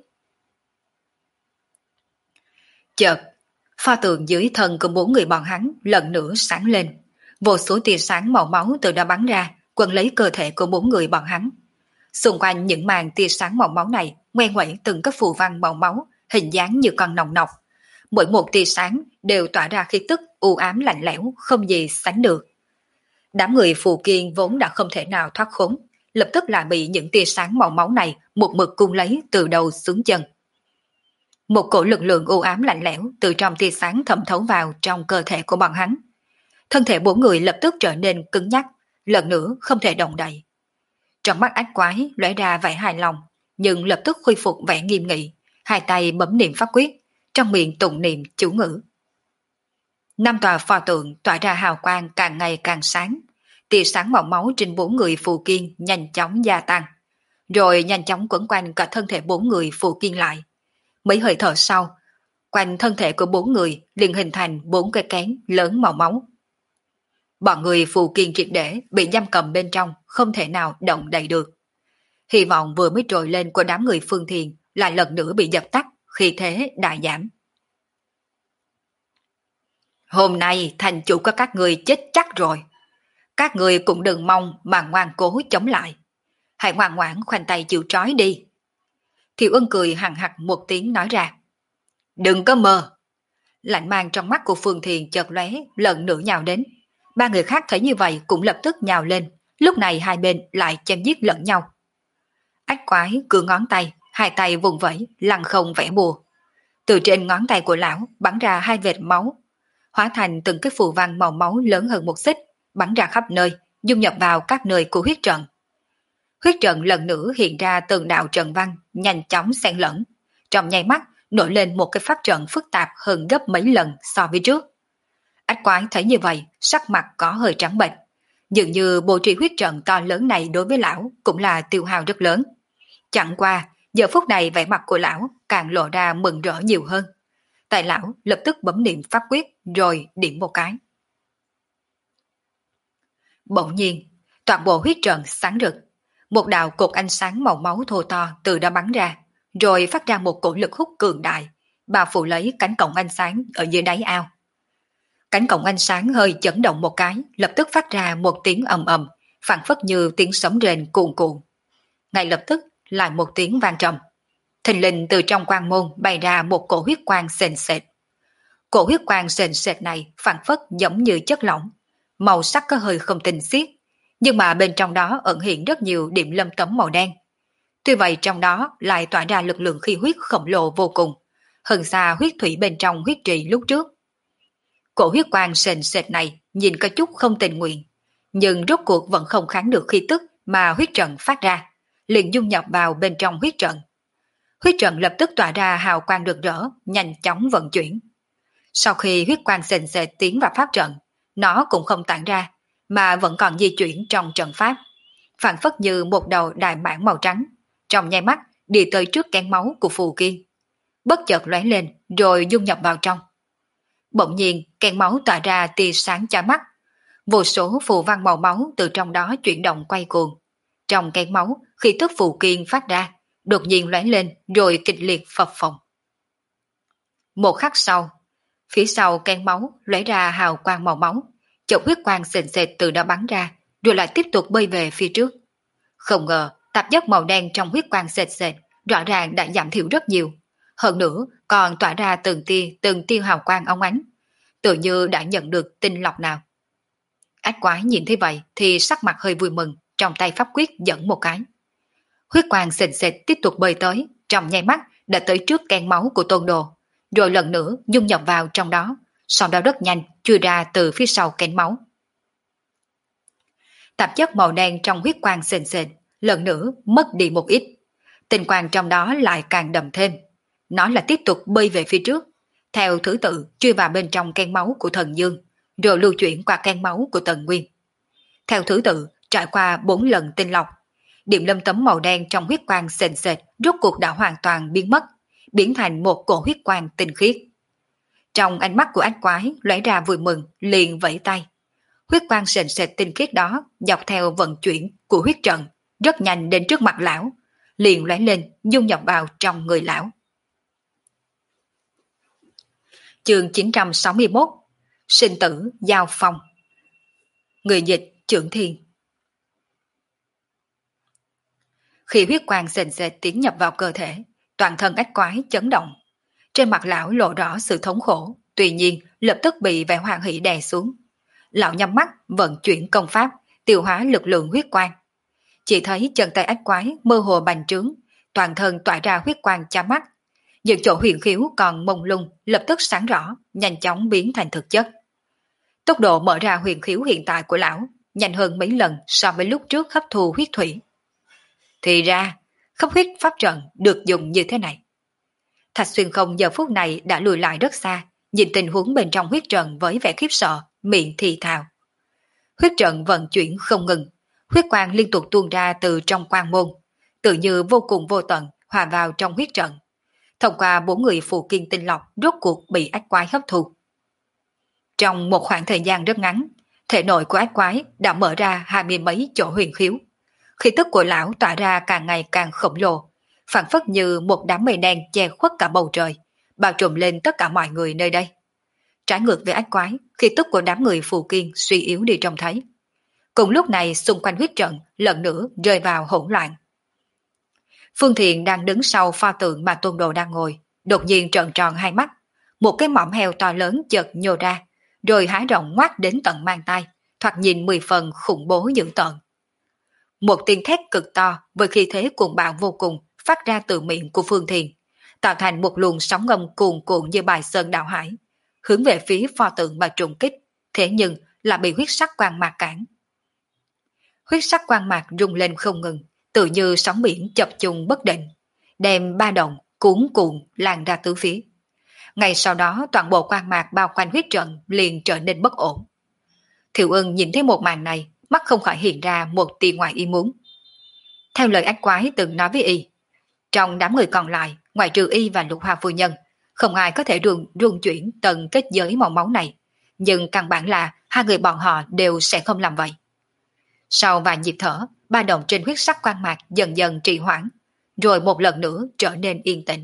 Chợt, pho tượng dưới thân của bốn người bọn hắn lần nữa sáng lên, vô số tia sáng màu máu từ đó bắn ra, quấn lấy cơ thể của bốn người bọn hắn. Xung quanh những màn tia sáng màu máu này, ngoe nguẩy từng các phù văn màu máu, hình dáng như con nòng nọc. Mỗi một tia sáng đều tỏa ra khí tức u ám lạnh lẽo, không gì sánh được. Đám người phù kiên vốn đã không thể nào thoát khốn, lập tức lại bị những tia sáng màu máu này một mực cung lấy từ đầu xuống chân. Một cổ lực lượng u ám lạnh lẽo từ trong tia sáng thẩm thấu vào trong cơ thể của bọn hắn. Thân thể bốn người lập tức trở nên cứng nhắc, lần nữa không thể động đậy. Trong mắt ách quái lóe ra vẻ hài lòng, nhưng lập tức khôi phục vẻ nghiêm nghị, hai tay bấm niệm pháp quyết, trong miệng tụng niệm chú ngữ. 5 tòa pho tượng tỏa ra hào quang càng ngày càng sáng, tia sáng màu máu trên bốn người phù kiên nhanh chóng gia tăng, rồi nhanh chóng quấn quanh cả thân thể bốn người phù kiên lại. Mấy hơi thở sau, quanh thân thể của bốn người liền hình thành 4 cái kén lớn màu máu. Bọn người phù kiên triệt để bị giam cầm bên trong, không thể nào động đậy được. Hy vọng vừa mới trồi lên của đám người Phương Thiền lại lần nữa bị dập tắt, khi thế đại giảm. Hôm nay thành chủ của các người chết chắc rồi. Các người cũng đừng mong mà ngoan cố chống lại. Hãy ngoan ngoãn khoanh tay chịu trói đi. Thiệu Ân cười hằng hặc một tiếng nói ra. Đừng có mơ. Lạnh mang trong mắt của Phương Thiền chợt lóe, lần nữa nhào đến. Ba người khác thấy như vậy cũng lập tức nhào lên. Lúc này hai bên lại chém giết lẫn nhau. Ách quái cưa ngón tay, hai tay vùng vẫy, lăng không vẽ bùa. Từ trên ngón tay của lão bắn ra 2 vệt máu, hóa thành từng cái phù văn màu máu lớn hơn một xích, bắn ra khắp nơi, dung nhập vào các nơi của huyết trận. Huyết trận lần nữa hiện ra từng đạo trận văn, nhanh chóng xen lẫn. Trong nháy mắt, nổi lên một cái pháp trận phức tạp hơn gấp mấy lần so với trước. Ách quái thấy như vậy, sắc mặt có hơi trắng bệch. Dường như bố trí huyết trận to lớn này đối với lão cũng là tiêu hao rất lớn. Chẳng qua, giờ phút này vẻ mặt của lão càng lộ ra mừng rỡ nhiều hơn. Tại lão lập tức bấm niệm pháp quyết rồi điểm một cái. Bỗng nhiên, toàn bộ huyết trận sáng rực. Một đạo cột ánh sáng màu máu thô to từ đó bắn ra, rồi phát ra một cổ lực hút cường đại, bao phủ lấy cánh cổng ánh sáng ở dưới đáy ao. Cánh cổng ánh sáng hơi chấn động một cái, lập tức phát ra một tiếng ầm ầm, phảng phất như tiếng sấm rền cuồn cuộn. Ngay lập tức lại một tiếng vang trầm. Thình lình từ trong quang môn bay ra một cổ huyết quang sền sệt. Cổ huyết quang sền sệt này phảng phất giống như chất lỏng, màu sắc có hơi không tinh khiết, nhưng mà bên trong đó ẩn hiện rất nhiều điểm lâm tấm màu đen. Tuy vậy trong đó lại tỏa ra lực lượng khí huyết khổng lồ vô cùng, hơn xa huyết thủy bên trong huyết trì lúc trước. Cổ huyết quang sền sệt này nhìn có chút không tình nguyện, nhưng rốt cuộc vẫn không kháng được khí tức mà huyết trận phát ra, liền dung nhập vào bên trong huyết trận. Huyết trận lập tức tỏa ra hào quang rực rỡ, nhanh chóng vận chuyển. Sau khi huyết quang sền sệt tiến vào pháp trận, nó cũng không tản ra, mà vẫn còn di chuyển trong trận pháp, phản phất như một đầu đại mãng màu trắng, trong nháy mắt đi tới trước kén máu của Phù Kiên, bất chợt lóe lên rồi dung nhập vào trong. Bỗng nhiên kén máu tỏa ra tia sáng chói mắt, vô số phù văn màu máu từ trong đó chuyển động quay cuồng. Trong kén máu, khí tức Phù Kiên phát ra, đột nhiên lóe lên rồi kịch liệt phập phồng. Một khắc sau, phía sau kén máu lóe ra hào quang màu máu, chậu huyết quang sền sệt từ đó bắn ra, rồi lại tiếp tục bơi về phía trước. Không ngờ, tạp chất màu đen trong huyết quang sệt sệt rõ ràng đã giảm thiểu rất nhiều, hơn nữa còn tỏa ra từng tia hào quang óng ánh, tự như đã nhận được tinh lọc nào. Ác quái nhìn thấy vậy thì sắc mặt hơi vui mừng, trong tay pháp quyết dẫn một cái. Huyết quang sền sệt tiếp tục bơi tới, trong nháy mắt đã tới trước kén máu của Tôn Đồ, rồi lần nữa dung nhập vào trong đó, sau đó rất nhanh chui ra từ phía sau kén máu. Tạp chất màu đen trong huyết quang sền sệt lần nữa mất đi một ít, tinh quang trong đó lại càng đậm thêm. Nó là tiếp tục bơi về phía trước, theo thứ tự chui vào bên trong kén máu của Thần Dương, rồi lưu chuyển qua kén máu của Tần Nguyên. Theo thứ tự trải qua 4 lần tinh lọc, điểm lâm tấm màu đen trong huyết quang sền sệt rốt cuộc đã hoàn toàn biến mất, biến thành một cổ huyết quang tinh khiết. Trong ánh mắt của ác quái lóe ra vui mừng, liền vẫy tay. Huyết quang sền sệt tinh khiết đó dọc theo vận chuyển của huyết trận rất nhanh đến trước mặt lão, liền lóe lên dung nhập vào trong người lão. Chương 961 Sinh tử giao phong. Người dịch Trưởng Thiên. Khi huyết quang sền sệt tiến nhập vào cơ thể, toàn thân ách quái chấn động. Trên mặt lão lộ rõ sự thống khổ, tuy nhiên lập tức bị vẻ hoan hỷ đè xuống. Lão nhắm mắt vận chuyển công pháp, tiêu hóa lực lượng huyết quang. Chỉ thấy chân tay ách quái mơ hồ bành trướng, toàn thân tỏa ra huyết quang chói mắt. Những chỗ huyền khiếu còn mông lung lập tức sáng rõ, nhanh chóng biến thành thực chất. Tốc độ mở ra huyền khiếu hiện tại của lão nhanh hơn mấy lần so với lúc trước hấp thu huyết thủy. Thì ra, khắp huyết pháp trận được dùng như thế này. Thạch Xuyên Không giờ phút này đã lùi lại rất xa, nhìn tình huống bên trong huyết trận với vẻ khiếp sợ, miệng thì thào. Huyết trận vận chuyển không ngừng, huyết quang liên tục tuôn ra từ trong quang môn, tự như vô cùng vô tận hòa vào trong huyết trận. Thông qua 4 người Phù Kiên tinh lọc rốt cuộc bị ách quái hấp thu. Trong một khoảng thời gian rất ngắn, thể nội của ách quái đã mở ra 20 mấy chỗ huyền khiếu. Khí tức của lão tỏa ra càng ngày càng khổng lồ, phản phất như một đám mây đen che khuất cả bầu trời, bao trùm lên tất cả mọi người nơi đây. Trái ngược với ách quái, khí tức của đám người Phù Kiên suy yếu đi trông thấy. Cùng lúc này xung quanh huyết trận lần nữa rơi vào hỗn loạn. Phương Thiện đang đứng sau pho tượng mà Tôn Đồ đang ngồi, đột nhiên trợn tròn hai mắt, một cái mõm heo to lớn chợt nhô ra, rồi há rộng ngoác đến tận mang tay, thoạt nhìn 10 phần khủng bố dữ tợn. Một tiếng thét cực to với khí thế cuồng bạo vô cùng phát ra từ miệng của Phương Thiện, tạo thành một luồng sóng ngầm cuồn cuộn như bài sơn đảo hải, hướng về phía pho tượng mà trùng kích, thế nhưng là bị huyết sắc quang mạc cản. Huyết sắc quang mạc rung lên không ngừng, tự như sóng biển chập trùng bất định, đem ba động cuốn cuộn lan ra tứ phía. Ngay sau đó toàn bộ quang mạc bao quanh huyết trận liền trở nên bất ổn. Thiệu Ưng nhìn thấy một màn này, mắt không khỏi hiện ra một tia ngoài ý muốn. Theo lời ách quái từng nói với y, trong đám người còn lại, ngoài trừ y và Lục Hoa phu nhân, không ai có thể rung chuyển tầng kết giới màu máu này, nhưng căn bản là hai người bọn họ đều sẽ không làm vậy. Sau vài nhịp thở, ba động trên huyết sắc quang mạc dần dần trì hoãn, rồi một lần nữa trở nên yên tĩnh.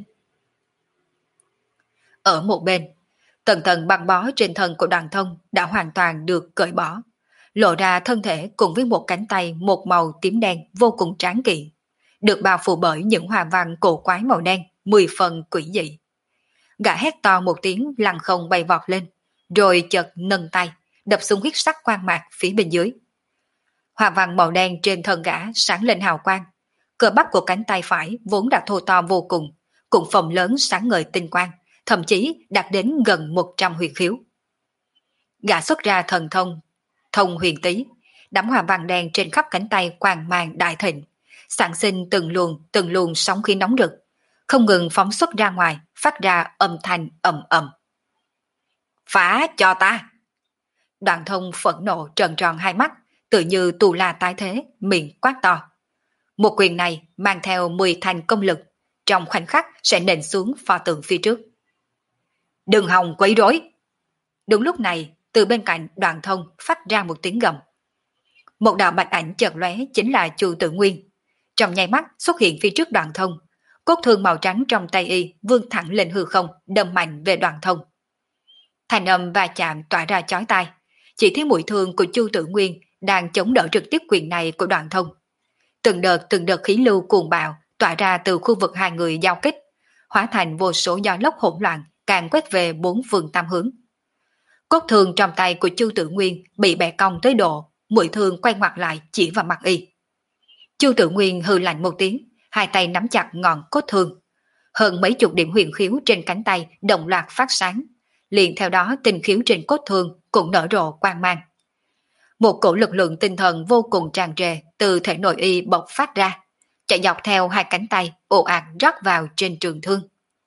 Ở một bên, tầng tầng băng bó trên thân của Đoàn Thông đã hoàn toàn được cởi bỏ, lộ ra thân thể cùng với một cánh tay một màu tím đen vô cùng tráng kiện, được bao phủ bởi những hoa văn cổ quái màu đen, 10 phần quỷ dị. Gã hét to một tiếng lăng không bay vọt lên, rồi chợt nâng tay, đập xuống huyết sắc quang mạc phía bên dưới. Hoa văn màu đen trên thân gã sáng lên hào quang, cơ bắp của cánh tay phải vốn đã thô to vô cùng, cũng phồng lớn sáng ngời tinh quang, thậm chí đạt đến gần 100 huyền khiếu. Gã xuất ra thần thông, thông huyền tí, đắm hoa vàng đen trên khắp cánh tay quang mang đại thịnh, sản sinh từng luồng sóng khí nóng rực, không ngừng phóng xuất ra ngoài, phát ra âm thanh ầm ầm. Phá cho ta! Đoạn thông phẫn nộ trợn tròn hai mắt, tự như tù la tái thế, miệng quát to. Một quyền này mang theo 10 thành công lực, trong khoảnh khắc sẽ nện xuống pho tượng phía trước. Đừng hòng quấy rối! Đúng lúc này, từ bên cạnh Đoạn thông phát ra một tiếng gầm. Một đạo bạch ảnh chợt lóe chính là Chu Tử Nguyên. Trong nháy mắt xuất hiện phía trước Đoạn thông, cốt thương màu trắng trong tay y vươn thẳng lên hư không, đâm mạnh về Đoạn thông. Thành âm va chạm tỏa ra chói tai, chỉ thấy mũi thương của Chu Tử Nguyên đang chống đỡ trực tiếp quyền này của Đoạn thông. Từng đợt khí lưu cuồng bạo tỏa ra từ khu vực hai người giao kích, hóa thành vô số gió lốc hỗn loạn càng quét về bốn phương tam hướng. Cốt thương trong tay của Chu Tử Nguyên bị bẻ cong tới độ mũi thương quay ngoặt lại chỉ vào mặt y. Chu Tử Nguyên hừ lạnh một tiếng, hai tay nắm chặt ngọn cốt thương. Hơn mấy chục điểm huyền khiếu trên cánh tay đồng loạt phát sáng, liền theo đó tinh khiếu trên cốt thương cũng nở rộ quang mang. Một cổ lực lượng tinh thần vô cùng tràn trề từ thể nội y bộc phát ra, chạy dọc theo hai cánh tay ồ ạt rót vào trên trường thương.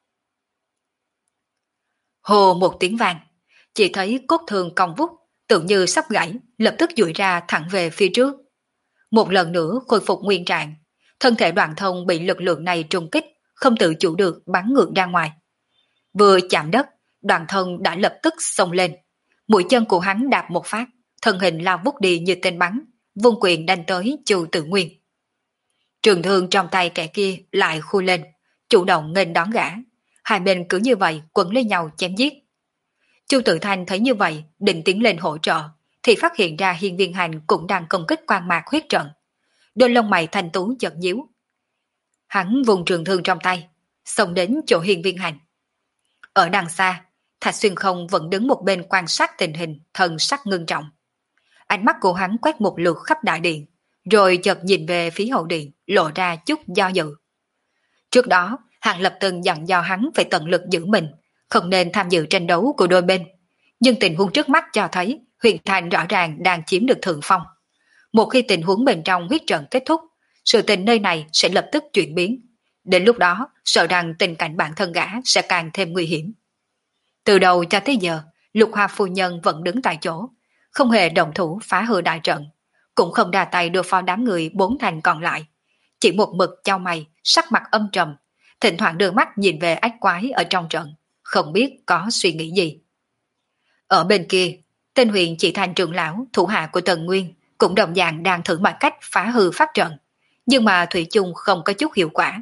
Hồ một tiếng vang, chỉ thấy cốt thương cong vút, tự như sắp gãy, lập tức duỗi ra thẳng về phía trước. Một lần nữa khôi phục nguyên trạng, thân thể Đoạn thông bị lực lượng này trùng kích, không tự chủ được bắn ngược ra ngoài. Vừa chạm đất, Đoạn thông đã lập tức xông lên, mũi chân của hắn đạp một phát, thân hình lao vút đi như tên bắn, vung quyền đánh tới Chu Tử Nguyên. Trường thương trong tay kẻ kia lại khu lên, chủ động nghênh đón gã, hai bên cứ như vậy quấn lấy nhau chém giết. Chu Tử Thanh thấy như vậy, định tiến lên hỗ trợ, thì phát hiện ra Hiên Viên Hành cũng đang công kích quan mạc huyết trận. Đôi lông mày thanh tú chợt nhíu. Hắn vùng trường thương trong tay, xông đến chỗ Hiên Viên Hành. Ở đằng xa, Thạch Xuyên Không vẫn đứng một bên quan sát tình hình, thần sắc ngưng trọng. Ánh mắt của hắn quét một lượt khắp đại điện, rồi chợt nhìn về phía hậu điện, lộ ra chút do dự. Trước đó, Hàng Lập từng dặn dò hắn phải tận lực giữ mình, không nên tham dự tranh đấu của đôi bên. Nhưng tình huống trước mắt cho thấy Huyền Thành rõ ràng đang chiếm được thượng phong. Một khi tình huống bên trong huyết trận kết thúc, sự tình nơi này sẽ lập tức chuyển biến. Đến lúc đó, sợ rằng tình cảnh bản thân gã sẽ càng thêm nguy hiểm. Từ đầu cho tới giờ, Lục Hoa phu nhân vẫn đứng tại chỗ, không hề động thủ phá hư đại trận, cũng không đà tay đưa phó đám người 4 thành còn lại. Chỉ một mực chau mày, sắc mặt âm trầm, thỉnh thoảng đưa mắt nhìn về ách quái ở trong trận, không biết có suy nghĩ gì. Ở bên kia, tên Huyền Chỉ Thành trưởng lão, thủ hạ của Tần Nguyên, cũng đồng dạng đang thử mọi cách phá hư pháp trận, nhưng mà thủy chung không có chút hiệu quả.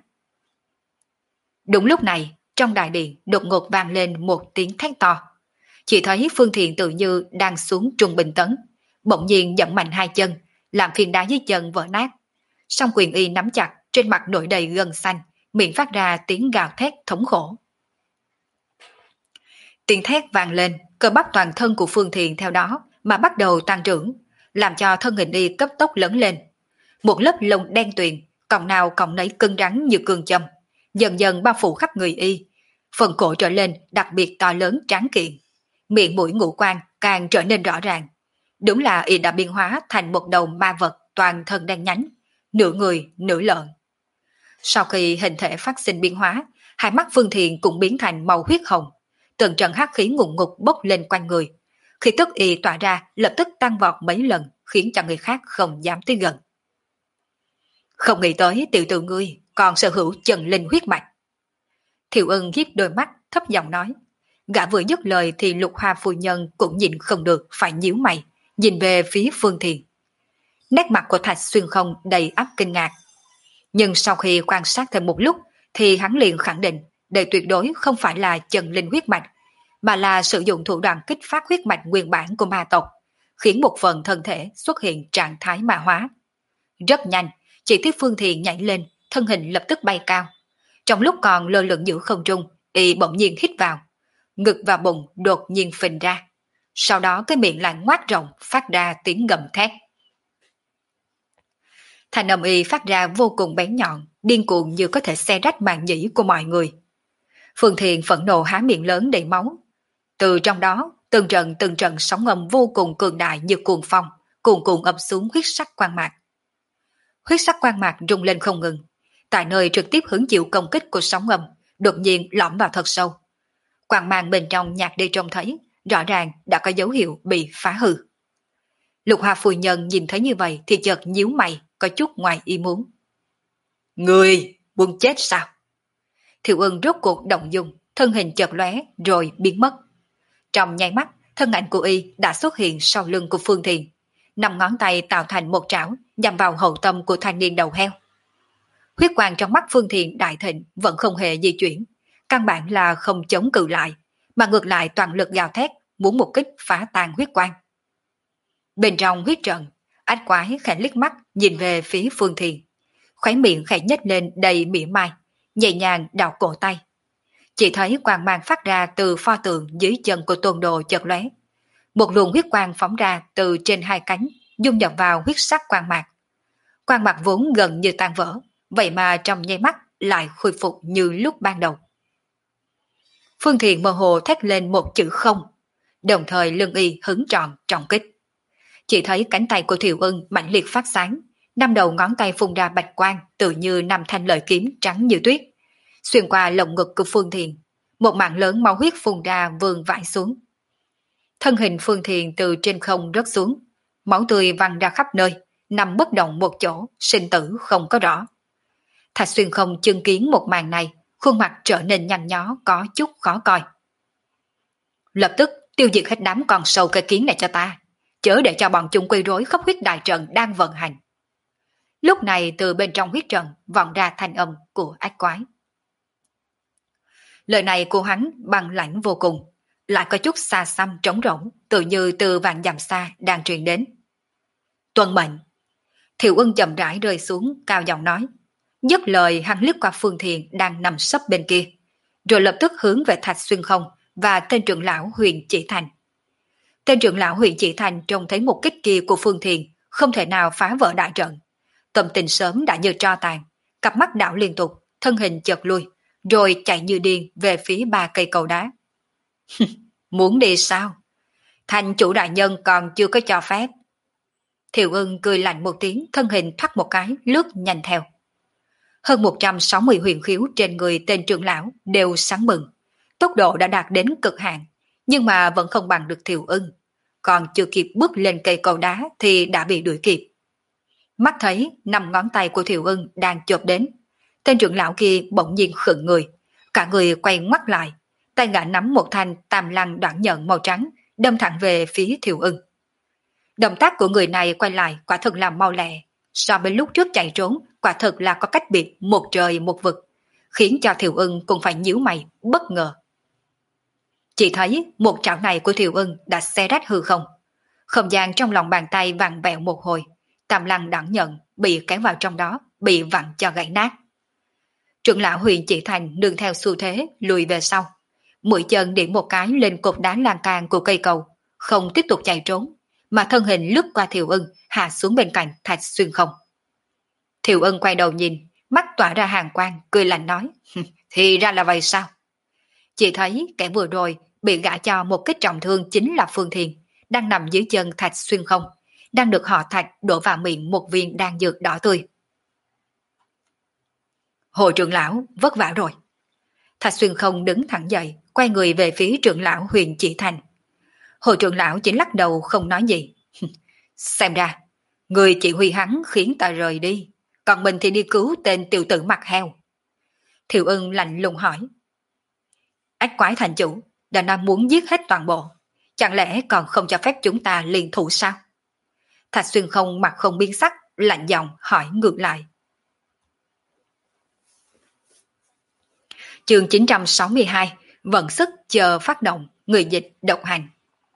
Đúng lúc này, trong đại điện đột ngột vang lên một tiếng thét to. Chỉ thấy Phương Thiện tự như đang xuống trung bình tấn, bỗng nhiên giẫm mạnh hai chân, làm phiến đá dưới chân vỡ nát. Song quyền y nắm chặt, trên mặt nổi đầy gân xanh, miệng phát ra tiếng gào thét thống khổ. Tiếng thét vang lên, cơ bắp toàn thân của Phương Thiện theo đó mà bắt đầu tăng trưởng, làm cho thân hình y cấp tốc lớn lên. Một lớp lông đen tuyền, cọng nào cọng nấy cứng rắn như cương châm, dần dần bao phủ khắp người y. Phần cổ trở lên đặc biệt to lớn tráng kiện, miệng mũi ngũ quan càng trở nên rõ ràng. Đúng là y đã biến hóa thành một đầu ma vật toàn thân đen nhánh, nửa người nửa lợn. Sau khi hình thể phát sinh biến hóa, hai mắt Phương Thiện cũng biến thành màu huyết hồng, từng trận hắc khí ngùn ngụt bốc lên quanh người. Khi tức y tỏa ra lập tức tăng vọt mấy lần, khiến cho người khác không dám tới gần. Không nghĩ tới tiểu tử ngươi còn sở hữu chân linh huyết mạch. Thiệu Ân hiếp đôi mắt thấp giọng nói. Gã vừa dứt lời thì Lục Hoa phu nhân cũng nhìn không được phải nhíu mày, nhìn về phía Phương Thiện. Nét mặt của Thạch Xuyên Không đầy áp kinh ngạc. Nhưng sau khi quan sát thêm một lúc thì hắn liền khẳng định đây tuyệt đối không phải là chân linh huyết mạch, mà là sử dụng thủ đoạn kích phát huyết mạch nguyên bản của ma tộc, khiến một phần thân thể xuất hiện trạng thái ma hóa. Rất nhanh, chỉ thấy Phương Thiện nhảy lên, thân hình lập tức bay cao. Trong lúc còn lơ lửng giữa không trung, y bỗng nhiên hít vào, ngực và bụng đột nhiên phình ra. Sau đó cái miệng lại ngoác rộng, phát ra tiếng gầm thét. Thanh âm y phát ra vô cùng bén nhọn, điên cuồng như có thể xé rách màng nhĩ của mọi người. Phương Thiện phẫn nộ há miệng lớn đầy máu. Từ trong đó, Từng trận sóng âm vô cùng cường đại như cuồng phong, cuồn cuộn ập xuống huyết sắc quang mạc. Huyết sắc quang mạc rung lên không ngừng, tại nơi trực tiếp hứng chịu công kích của sóng âm, đột nhiên lõm vào thật sâu. Quang mang bên trong nhạt đi trông thấy, rõ ràng đã có dấu hiệu bị phá hư. Lục Hoa phu nhân nhìn thấy như vậy thì chợt nhíu mày, có chút ngoài ý muốn. Người muốn chết sao? Thiệu Ưng rốt cuộc động dung, thân hình chợt lóe rồi biến mất. Trong nháy mắt, thân ảnh của y đã xuất hiện sau lưng của Phương Thiền, năm ngón tay tạo thành một trảo nhằm vào hậu tâm của thanh niên đầu heo. Huyết quang trong mắt Phương Thiền đại thịnh vẫn không hề di chuyển, căn bản là không chống cự lại, mà ngược lại toàn lực gào thét, muốn một kích phá tan huyết quang. Bên trong huyết trận, ách quái khẽ liếc mắt nhìn về phía Phương Thiền, khóe miệng khẽ nhếch lên đầy mỉa mai, nhẹ nhàng đảo cổ tay. Chỉ thấy quang mang phát ra từ pho tượng dưới chân của Tôn Đồ chợt lóe. Một luồng huyết quang phóng ra từ trên hai cánh, dung nhập vào huyết sắc quang mạc. Quang mạc vốn gần như tan vỡ, vậy mà trong nháy mắt lại khôi phục như lúc ban đầu. Phương Thiền mơ hồ thét lên một chữ không, đồng thời lưng y hứng tròn trọng kích. Chỉ thấy cánh tay của Thiệu Ưng mãnh liệt phát sáng, năm đầu ngón tay phun ra bạch quang tự như năm thanh lợi kiếm trắng như tuyết, xuyên qua lồng ngực của Phương Thiền, một mảng lớn máu huyết phun ra vương vãi xuống. Thân hình Phương Thiền từ trên không rớt xuống, máu tươi văng ra khắp nơi, nằm bất động một chỗ, sinh tử không có rõ. Thạch Xuyên không chứng kiến một màn này, khuôn mặt trở nên nhăn nhó có chút khó coi. Lập tức tiêu diệt hết đám con sâu cây kiến này cho ta, chớ để cho bọn chúng quấy rối khắp huyết đại trận đang vận hành. Lúc này từ bên trong huyết trận vọng ra thanh âm của ách quái. Lời này của hắn bằng lãnh vô cùng, lại có chút xa xăm trống rỗng, tự như từ vạn dặm xa đang truyền đến. Tuân mệnh. Thiệu Ưng chậm rãi rơi xuống, cao giọng nói. Dứt lời hắn liếc qua Phương Thiền đang nằm sấp bên kia, rồi lập tức hướng về Thạch Xuyên Không và tên trưởng lão Huyền Chỉ Thành. Tên trưởng lão Huyền Chỉ Thành trông thấy một kích kia của Phương Thiền không thể nào phá vỡ đại trận, tâm tình sớm đã như tro tàn, cặp mắt đảo liên tục, thân hình chợt lui, rồi chạy như điên về phía ba cây cầu đá. Muốn đi sao? Thành chủ đại nhân còn chưa có cho phép. Thiệu Ưng cười lạnh một tiếng, thân hình thoát một cái, lướt nhanh theo. Hơn 160 huyền khiếu trên người tên trưởng lão đều sáng mừng. Tốc độ đã đạt đến cực hạn, nhưng mà vẫn không bằng được Thiệu Ưng. Còn chưa kịp bước lên cây cầu đá thì đã bị đuổi kịp. Mắt thấy 5 ngón tay của Thiệu Ưng đang chộp đến. Tên trưởng lão kia bỗng nhiên khựng người, cả người quay ngoắt lại, tay gã nắm một thanh tam lăng đoạn nhọn màu trắng, đâm thẳng về phía Thiệu Ưng. Động tác của người này quay lại quả thật là mau lẹ, so với lúc trước chạy trốn quả thật là có cách biệt một trời một vực, khiến cho Thiệu Ưng cũng phải nhíu mày bất ngờ. Chỉ thấy một trảo này của Thiệu Ưng đã xé rách hư không, không gian trong lòng bàn tay vặn vẹo một hồi, tam lăng đoạn nhọn bị kéo vào trong đó, bị vặn cho gãy nát. Trưởng lão Huyền Chỉ Thành nương theo xu thế lùi về sau, mũi chân điểm một cái lên cột đá lan can của cây cầu, không tiếp tục chạy trốn, mà thân hình lướt qua Thiệu Ưng hạ xuống bên cạnh Thạch Xuyên Không. Thiệu Ưng quay đầu nhìn, mắt tỏa ra hàn quang, cười lạnh nói, thì ra là vậy sao? Chỉ thấy kẻ vừa rồi bị gã cho một kích trọng thương chính là Phương Thiền, đang nằm dưới chân Thạch Xuyên Không, đang được họ Thạch đổ vào miệng một viên đan dược đỏ tươi. Hội trưởng lão vất vả rồi. Thạch Xuyên Không đứng thẳng dậy, quay người về phía trưởng lão Huyền Chỉ Thành. Hội trưởng lão chỉ lắc đầu không nói gì. Xem ra, người chỉ huy hắn khiến ta rời đi, còn mình thì đi cứu tên tiểu tử mặt heo. Thiệu Ưng lạnh lùng hỏi. Ách quái thành chủ, đã nói muốn giết hết toàn bộ, chẳng lẽ còn không cho phép chúng ta liên thủ sao? Thạch Xuyên Không mặt không biến sắc, lạnh giọng hỏi ngược lại. Chương 962, vận sức chờ phát động, người dịch độc hành.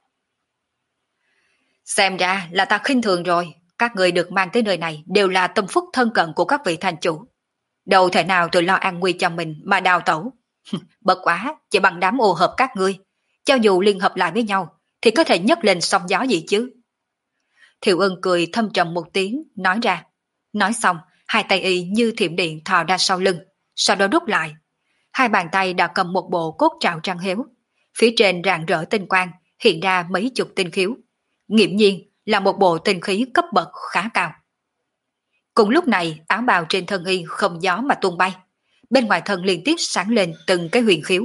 Xem ra là ta khinh thường rồi, các người được mang tới nơi này đều là tâm phúc thân cận của các vị thành chủ. Đâu thể nào tôi lo an nguy cho mình mà đào tẩu. Bất quá, chỉ bằng đám ô hợp các ngươi, cho dù liên hợp lại với nhau, thì có thể nhấc lên sóng gió gì chứ. Thiệu Ưng cười thâm trầm một tiếng, nói ra. Nói xong, hai tay y như thiểm điện thò ra sau lưng, sau đó rút lại. Hai bàn tay đã cầm một bộ cốt trảo trăng héo, phía trên rạng rỡ tinh quang, hiện ra mấy chục tinh khiếu, nghiễm nhiên là một bộ tinh khí cấp bậc khá cao. Cùng lúc này, áo bào trên thân y không gió mà tung bay, bên ngoài thân liên tiếp sáng lên từng cái huyền khiếu.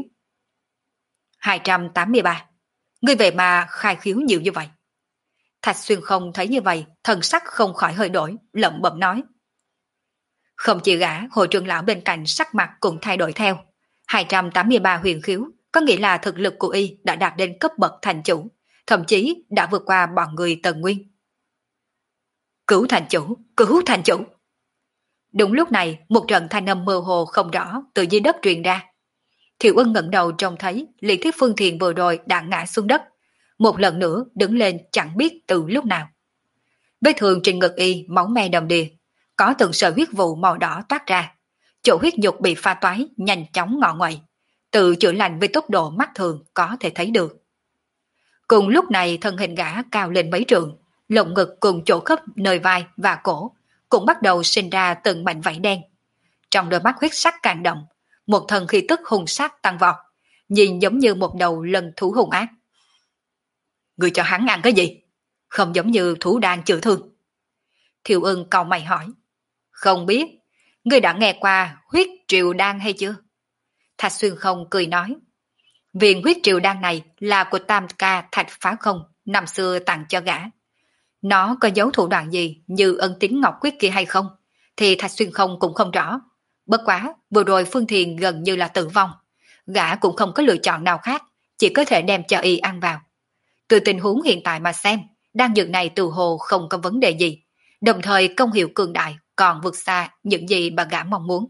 283. Ngươi về mà khai khiếu nhiều như vậy. Thạch Xuyên không thấy như vậy, thần sắc không khỏi hơi đổi, lẩm bẩm nói. Không chỉ gã, hội trưởng lão bên cạnh sắc mặt cũng thay đổi theo. 283 huyền khiếu, có nghĩa là thực lực của y đã đạt đến cấp bậc thành chủ, thậm chí đã vượt qua bọn người Tần Nguyên. Cứu thành chủ, cứu thành chủ. Đúng lúc này, một trận thanh âm mơ hồ không rõ từ dưới đất truyền ra. Thiệu Ân ngẩng đầu trông thấy Lý Thiết Phương Thiền vừa rồi đã ngã xuống đất, một lần nữa đứng lên chẳng biết từ lúc nào. Vết thương trên ngực y máu me đầm đìa, có từng sợi huyết vụ màu đỏ toát ra, chỗ huyết nhục bị pha toái nhanh chóng ngọ nguậy, tự chữa lành với tốc độ mắt thường có thể thấy được. Cùng lúc này thân hình gã cao lên mấy trượng, lồng ngực cùng chỗ khớp nơi vai và cổ cũng bắt đầu sinh ra từng mảnh vảy đen. Trong đôi mắt huyết sắc càng đậm, một thần khí tức hung sát tăng vọt, nhìn giống như một đầu lân thú hung ác. Người cho hắn ăn cái gì? Không giống như thú đang chữa thương. Thiệu Ưng cau mày hỏi. Không biết, ngươi đã nghe qua huyết triều đan hay chưa? Thạch Xuyên không cười nói. Viên huyết triều đan này là của Tam Ca Thạch Phá Không năm xưa tặng cho gã. Nó có dấu thủ đoạn gì như ân tín ngọc quyết kia hay không thì Thạch Xuyên không cũng không rõ. Bất quá vừa rồi Phương Thiền gần như là tử vong, gã cũng không có lựa chọn nào khác, chỉ có thể đem cho y ăn vào. Từ tình huống hiện tại mà xem, đan dược này từ hồ không có vấn đề gì, đồng thời công hiệu cường đại còn vượt xa những gì mà gã mong muốn.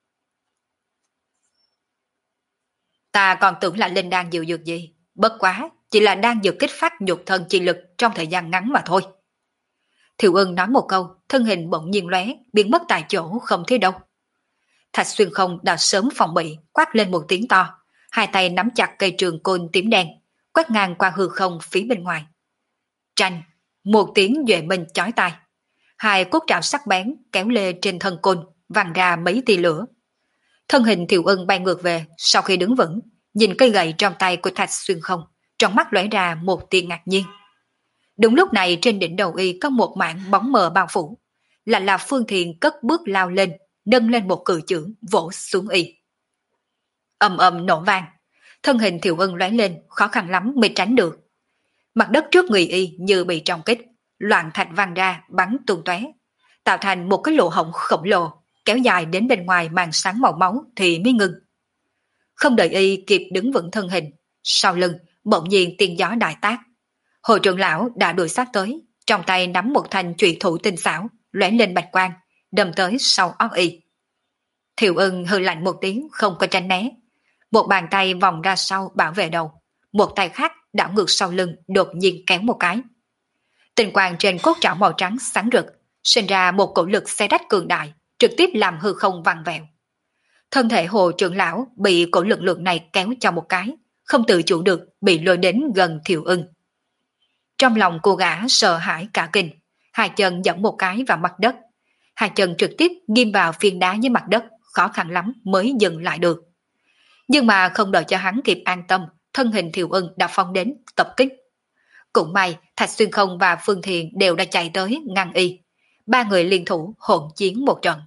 Ta còn tưởng là linh đan diệu dược gì, bất quá chỉ là đan dược kích phát nhục thân chi lực trong thời gian ngắn mà thôi. Thiệu Ưng nói một câu, thân hình bỗng nhiên lóe, biến mất tại chỗ không thấy đâu. Thạch Xuyên không đã sớm phòng bị, quát lên một tiếng to, hai tay nắm chặt cây trường côn tím đen, quét ngang qua hư không phía bên ngoài. Tranh, một tiếng duệ minh chói tai. Hai cốt trảo sắc bén kéo lê trên thân côn, văng ra mấy tia lửa. Thân hình Thiệu Ưng bay ngược về, sau khi đứng vững, nhìn cây gậy trong tay của Thạch Xuyên không, trong mắt lóe ra một tia ngạc nhiên. Đúng lúc này trên đỉnh đầu y có một mảng bóng mờ bao phủ, là Phương Thiền cất bước lao lên, nâng lên một cự chưởng vỗ xuống y. Ầm ầm nổ vang, thân hình Thiệu Ưng lóe lên, khó khăn lắm mới tránh được. Mặt đất trước người y như bị trọng kích, loạn thạch văng ra bắn tung tóe, tạo thành một cái lỗ hổng khổng lồ, kéo dài đến bên ngoài màn sáng màu máu thì mới ngừng. Không đợi y kịp đứng vững thân hình, sau lưng bỗng nhiên tiên gió đại tác. Hội trưởng lão đã đuổi sát tới, trong tay nắm một thanh chùy thủ tinh xảo, lóe lên bạch quang, đâm tới sau óc y. Thiệu Ưng hừ lạnh một tiếng không có tránh né, một bàn tay vòng ra sau bảo vệ đầu, một tay khác đảo ngược sau lưng đột nhiên kéo một cái. Tình quang trên cốt trảo màu trắng sáng rực, sinh ra một cổ lực xé rách cường đại, trực tiếp làm hư không vặn vẹo. Thân thể Hồ trưởng lão bị cổ lực lượng này kéo cho một cái, không tự chủ được bị lôi đến gần Thiệu Ưng. Trong lòng cô gã sợ hãi cả kinh, hai chân giẫm một cái vào mặt đất, hai chân trực tiếp ghim vào phiến đá dưới mặt đất, khó khăn lắm mới dừng lại được. Nhưng mà không đợi cho hắn kịp an tâm, thân hình Thiệu Ưng đã phóng đến tập kích. Cũng may Thạch Xuyên Không và Phương Thiền đều đã chạy tới ngăn y, ba người liên thủ hỗn chiến một trận.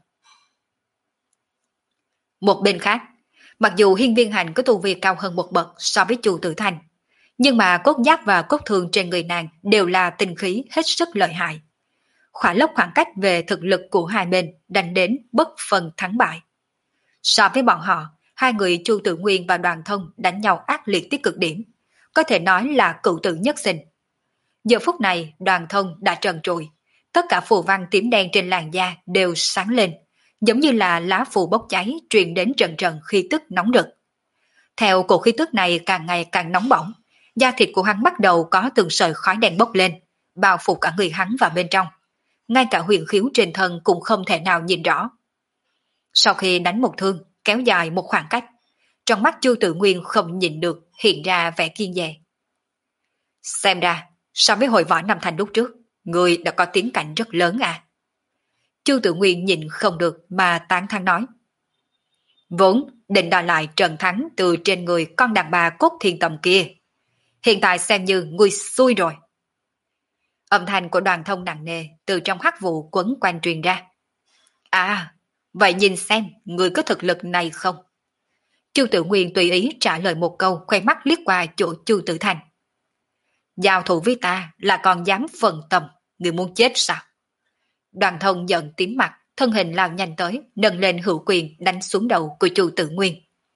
Một bên khác, mặc dù Hiên Viên Hành có tu vi cao hơn một bậc so với Chu Tử Thanh, nhưng mà cốt giáp và cốt thương trên người nàng đều là tinh khí hết sức lợi hại. Khỏa lấp khoảng cách về thực lực của hai bên đánh đến bất phân thắng bại. So với bọn họ, hai người Chu Tử Nguyên và Đoàn Thông đánh nhau ác liệt tới cực điểm, có thể nói là cựu tử nhất sinh. Giờ phút này Đoàn Thông đã trần trụi, tất cả phù văn tím đen trên làn da đều sáng lên, giống như là lá phù bốc cháy truyền đến trần trần khí tức nóng rực. Theo cổ khí tức này càng ngày càng nóng bỏng, da thịt của hắn bắt đầu có từng sợi khói đen bốc lên, bao phủ cả người hắn vào bên trong. Ngay cả huyền khiếu trên thân cũng không thể nào nhìn rõ. Sau khi đánh một thương, kéo dài một khoảng cách, trong mắt Chu Tự Nguyên không nhìn được hiện ra vẻ kiên dè. Xem ra, so với hội võ năm thành lúc trước, người đã có tiến cảnh rất lớn à. Chu Tự Nguyên nhìn không được mà tán thán nói. Vốn định đòi lại trận thắng từ trên người con đàn bà cốt thiên tầm kia. hiện tại xem như ngươi xui rồi. Âm thanh của Đoàn Thông nặng nề từ trong hắc vụ quấn quanh truyền ra. À, vậy nhìn xem ngươi có thực lực này không? Chu Tự Nguyên tùy ý trả lời một câu, khoe mắt liếc qua chỗ Chu Tử Thành. Giao thủ với ta là còn dám phần tâm, người muốn chết sao? Đoàn Thông giận tím mặt, thân hình lao nhanh tới, nâng lên hữu quyền đánh xuống đầu của Chu Tự Nguyên.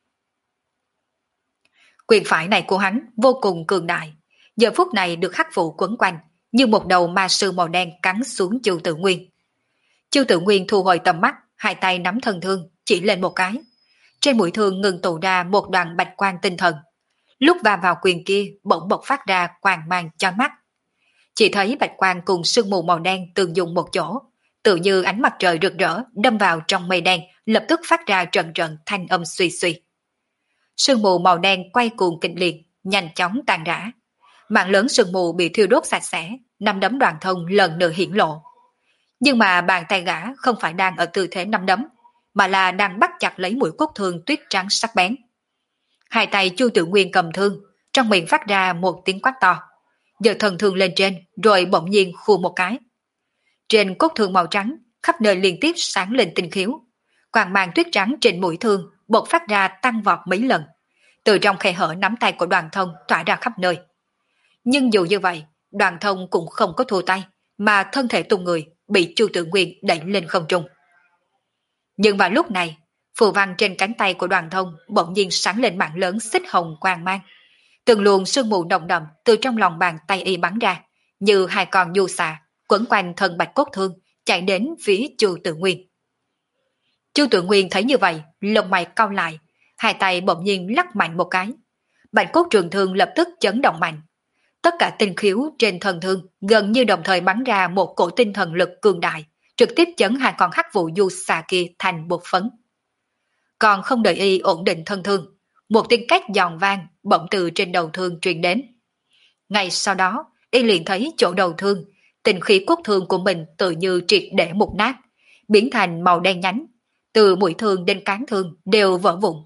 Quyền phải này của hắn vô cùng cường đại, giờ phút này được hắc vụ quấn quanh, như một đầu ma sư màu đen cắn xuống Chu Tự Nguyên. Chu Tự Nguyên thu hồi tầm mắt, hai tay nắm thân thương, chỉ lên một cái. Trên mũi thương ngừng tụ ra một đoàn bạch quang tinh thần. Lúc va vào quyền kia bỗng bộc phát ra quang mang chói mắt. Chỉ thấy bạch quang cùng sương mù màu đen tương dùng một chỗ, tự như ánh mặt trời rực rỡ đâm vào trong mây đen, lập tức phát ra trận trận thanh âm suy suy. Sương mù màu đen quay cuồng kịch liệt, nhanh chóng tan rã. Mảng lớn sương mù bị thiêu đốt sạch sẽ, nắm đấm Đoàn Thông lần nữa hiển lộ. Nhưng mà bàn tay gã không phải đang ở tư thế nắm đấm, mà là đang bắt chặt lấy mũi cốt thương tuyết trắng sắc bén. Hai tay Chu Tự Nguyên cầm thương, trong miệng phát ra một tiếng quát to, giơ thần thương lên trên, rồi bỗng nhiên khu một cái. Trên cốt thương màu trắng, khắp nơi liên tiếp sáng lên tinh khiếu. Quang mang tuyết trắng trên mũi thương bộc phát ra tăng vọt mấy lần, từ trong khe hở nắm tay của Đoàn Thông tỏa ra khắp nơi. Nhưng dù như vậy, Đoàn Thông cũng không có thua tay, mà thân thể tung người bị Chu Tự Nguyên đẩy lên không trung. Nhưng vào lúc này, phù văn trên cánh tay của Đoàn Thông bỗng nhiên sáng lên mảng lớn xích hồng quang mang. Từng luồng sương mù nồng đậm từ trong lòng bàn tay y bắn ra, như hai con du xà quấn quanh thân bạch cốt thương, chạy đến phía Chu Tự Nguyên. Chu Tự Nguyên thấy như vậy, lông mày cau lại, hai tay bỗng nhiên lắc mạnh một cái. Bạch cốt trường thương lập tức chấn động mạnh. Tất cả tinh khiếu trên thân thương gần như đồng thời bắn ra một cổ tinh thần lực cường đại, trực tiếp chấn hai con hắc vụ du xà kia thành bột phấn. Còn không đợi y ổn định thân thương, một tiếng két giòn vang bỗng từ trên đầu thương truyền đến. Ngay sau đó, y liền thấy chỗ đầu thương, tinh khí cốt thương của mình tự như triệt để mục nát, biến thành màu đen nhánh, từ mũi thương đến cán thương đều vỡ vụn.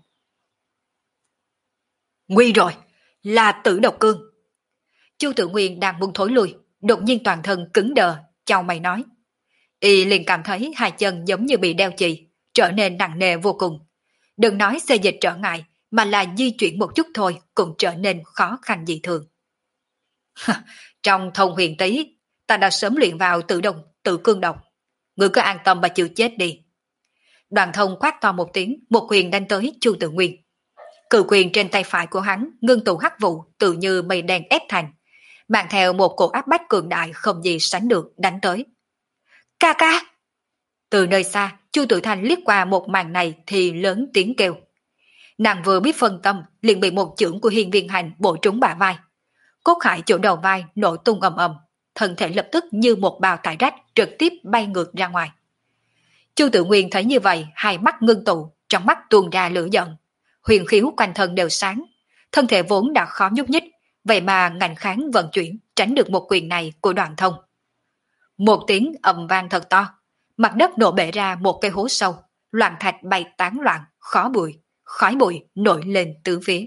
Nguy rồi, là Tử Độc Cương. Chu Tự Nguyên đang muốn thối lui, đột nhiên toàn thân cứng đờ, chau mày nói. Y liền cảm thấy hai chân giống như bị đeo chì, trở nên nặng nề vô cùng. Đừng nói xê dịch trở ngại, mà là di chuyển một chút thôi cũng trở nên khó khăn dị thường. Trong Thông Huyền Tý, ta đã sớm luyện vào tự cương độc. Ngươi cứ an tâm mà chịu chết đi. Đoàn Thông quát to một tiếng, một quyền đánh tới Chu Tự Nguyên. Cự quyền trên tay phải của hắn ngưng tụ hắc vụ tự như mây đen ép thành, mang theo một cổ áp bách cường đại không gì sánh được đánh tới. Ca ca! Từ nơi xa, Chu Tự Thành liếc qua một màn này thì lớn tiếng kêu. Nàng vừa biết phân tâm, liền bị một chưởng của Hiên Viên Hành bổ trúng bả vai. Cốt khải chỗ đầu vai nổ tung ầm ầm, thân thể lập tức như một bào tải rách trực tiếp bay ngược ra ngoài. Chu Tự Nguyên thấy như vậy, hai mắt ngưng tụ, trong mắt tuôn ra lửa giận. Huyền khiếu quanh thân đều sáng, thân thể vốn đã khó nhúc nhích, vậy mà ngạnh kháng vận chuyển, tránh được một quyền này của Đoàn Thông. Một tiếng ầm vang thật to, mặt đất nổ bể ra một cái hố sâu, loạn thạch bay tán loạn, khói bụi nổi lên tứ phía.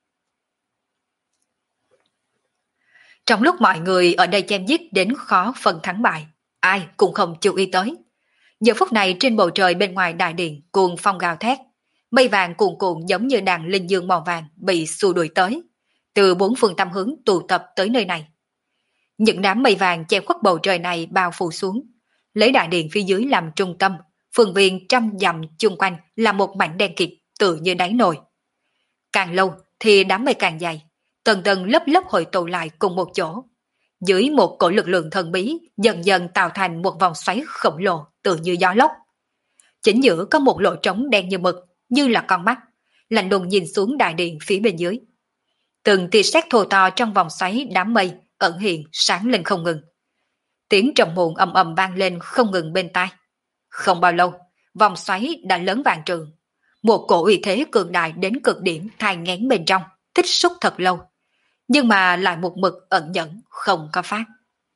Trong lúc mọi người ở đây chém giết đến khó phân thắng bại, ai cũng không chú ý tới. Giờ phút này trên bầu trời bên ngoài đại điện cuồng phong gào thét, mây vàng cuồn cuộn giống như đàn linh dương màu vàng bị xua đuổi tới, từ bốn phương tám hướng tụ tập tới nơi này. Những đám mây vàng che khuất bầu trời này bao phủ xuống, lấy đại điện phía dưới làm trung tâm, phương viên trăm dặm chung quanh là một mảnh đen kịt tựa như đáy nồi. Càng lâu thì đám mây càng dày, tầng tầng lớp lớp hội tụ lại cùng một chỗ. Dưới một cổ lực lượng thần bí dần dần tạo thành một vòng xoáy khổng lồ tựa như gió lốc. Chính giữa có một lỗ trống đen như mực, như là con mắt, lạnh lùng nhìn xuống đại điện phía bên dưới. Từng tia sét thô to trong vòng xoáy đám mây ẩn hiện sáng lên không ngừng. Tiếng trầm muộn ầm ầm vang lên không ngừng bên tai. Không bao lâu, vòng xoáy đã lớn vạn trượng. Một cổ uy thế cường đại đến cực điểm thai nghén bên trong, tích xúc thật lâu. Nhưng mà lại một mực ẩn nhẫn, không có phát.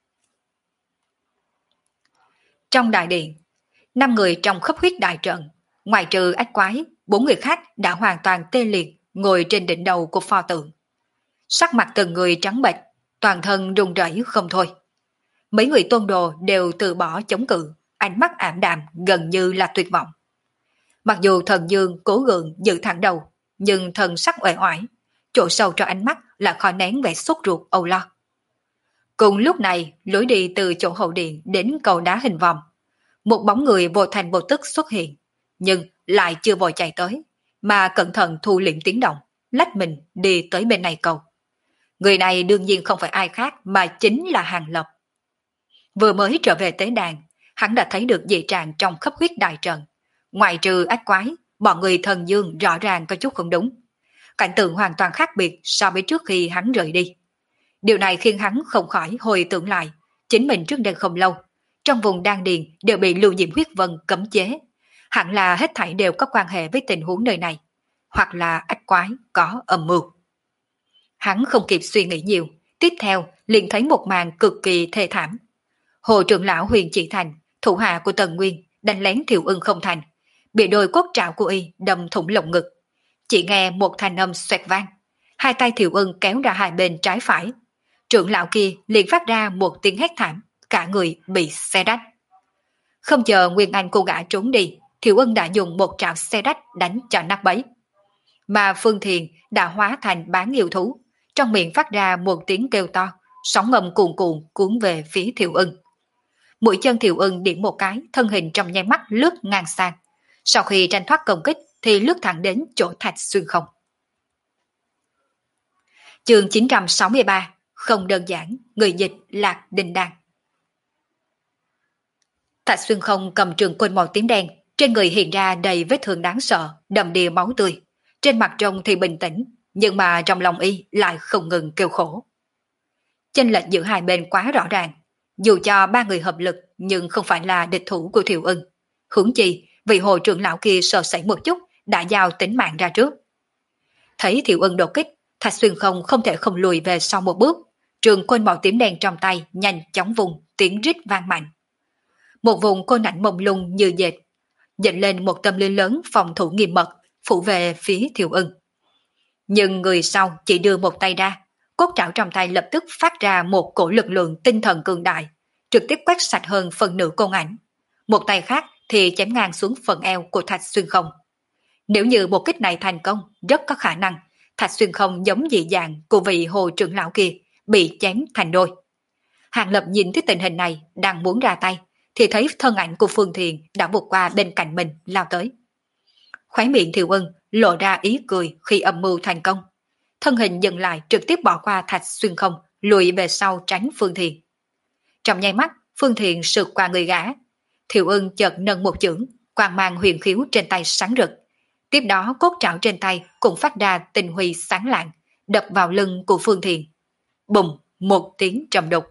Trong đại điện, 5 người trong khắp huyết đại trận, ngoài trừ ách quái, 4 người khác đã hoàn toàn tê liệt ngồi trên đỉnh đầu của pho tượng. Sắc mặt từng người trắng bệch, toàn thân run rẩy không thôi. Mấy người tôn đồ đều từ bỏ chống cự, ánh mắt ảm đạm gần như là tuyệt vọng. Mặc dù thần dương cố gượng giữ thẳng đầu, nhưng thần sắc uể oải, chỗ sâu trong ánh mắt là khó nén vẻ sốt ruột âu lo. Cùng lúc này, lối đi từ chỗ hậu điện đến cầu đá hình vòm. Một bóng người vô thành vô tức xuất hiện, nhưng lại chưa vội chạy tới, mà cẩn thận thu liễm tiếng động, lách mình đi tới bên này cầu. Người này đương nhiên không phải ai khác mà chính là Hàng Lập. Vừa mới trở về tế đàn, hắn đã thấy được dị trạng trong khắp huyết đại trận. Ngoài trừ ác quái, bọn người thần dương rõ ràng có chút không đúng. Cảnh tượng hoàn toàn khác biệt so với trước khi hắn rời đi. Điều này khiến hắn không khỏi hồi tưởng lại, chính mình trước đây không lâu, trong vùng đan điền đều bị lưu diễm huyết vân cấm chế. Hẳn là hết thảy đều có quan hệ với tình huống nơi này, hoặc là ác quái có âm mưu. Hắn không kịp suy nghĩ nhiều, tiếp theo liền thấy một màn cực kỳ thê thảm. Hồ trưởng lão Huyền Chỉ Thành, thủ hạ của Tần Nguyên, đánh lén Thiệu Ưng không thành, bị đôi cốt trảo của y đâm thủng lồng ngực. Chỉ nghe một thanh âm xoẹt vang, hai tay Thiệu Ưng kéo ra hai bên trái phải. Trưởng lão kia liền phát ra một tiếng hét thảm, cả người bị xé rách. Không chờ Nguyên Anh cô gã trốn đi, Thiệu Ưng đã dùng một trảo xé rách đánh cho nát bấy. Mà Phương Thiền đã hóa thành bán yêu thú, trong miệng phát ra một tiếng kêu to, sóng ngầm cuồn cuộn cuốn về phía Thiệu Ưng. Mũi chân Thiệu Ưng điểm một cái, thân hình trong nháy mắt lướt ngang sang. Sau khi tranh thoát công kích thì lướt thẳng đến chỗ Thạch Xuyên Không. Chương 963, không đơn giản, người dịch Lạc Đình Đan. Thạch Xuyên Không cầm trường côn màu tím đen, trên người hiện ra đầy vết thương đáng sợ, đầm đìa máu tươi. Trên mặt trông thì bình tĩnh, nhưng mà trong lòng y lại không ngừng kêu khổ. Chênh lệch giữa hai bên quá rõ ràng, dù cho ba người hợp lực nhưng không phải là địch thủ của Thiệu Ưng. Huống chi, vị hồ trưởng lão kia sợ sẩy một chút đã giao tính mạng ra trước. Thấy Thiệu Ưng đột kích, Thạch Xuyên Không không thể không lùi về sau một bước, trường côn màu tím đen trong tay nhanh chóng vùng, tiếng rít vang mạnh. Một vùng côn ảnh mông lung như dệt, dệt lên một tâm lý lớn phòng thủ nghiêm mật, phủ về phía Thiệu Ưng. Nhưng người sau chỉ đưa một tay ra, cốt trảo trong tay lập tức phát ra một cổ lực lượng tinh thần cường đại, trực tiếp quét sạch hơn phần nửa côn ảnh. Một tay khác thì chém ngang xuống phần eo của Thạch Xuyên Không. Nếu như một kích này thành công, rất có khả năng Thạch Xuyên Không giống dị dạng của vị hồ trưởng lão kia bị chém thành đôi. Hàng Lập nhìn thấy tình hình này đang muốn ra tay, thì thấy thân ảnh của Phương Thiền đã vụt qua bên cạnh mình lao tới. Khóe miệng Thiệu Ưng lộ ra ý cười khi âm mưu thành công. Thân hình dừng lại trực tiếp bỏ qua Thạch Xuyên Không, lùi về sau tránh Phương Thiền. Trong nháy mắt, Phương Thiền sượt qua người gã. Thiệu Ưng chợt nâng một chưởng, quang mang huyền khiếu trên tay sáng rực. Tiếp đó cốt trảo trên tay cũng phát ra tinh huy sáng lạng, đập vào lưng của Phương Thiền. Bùm, một tiếng trầm đục.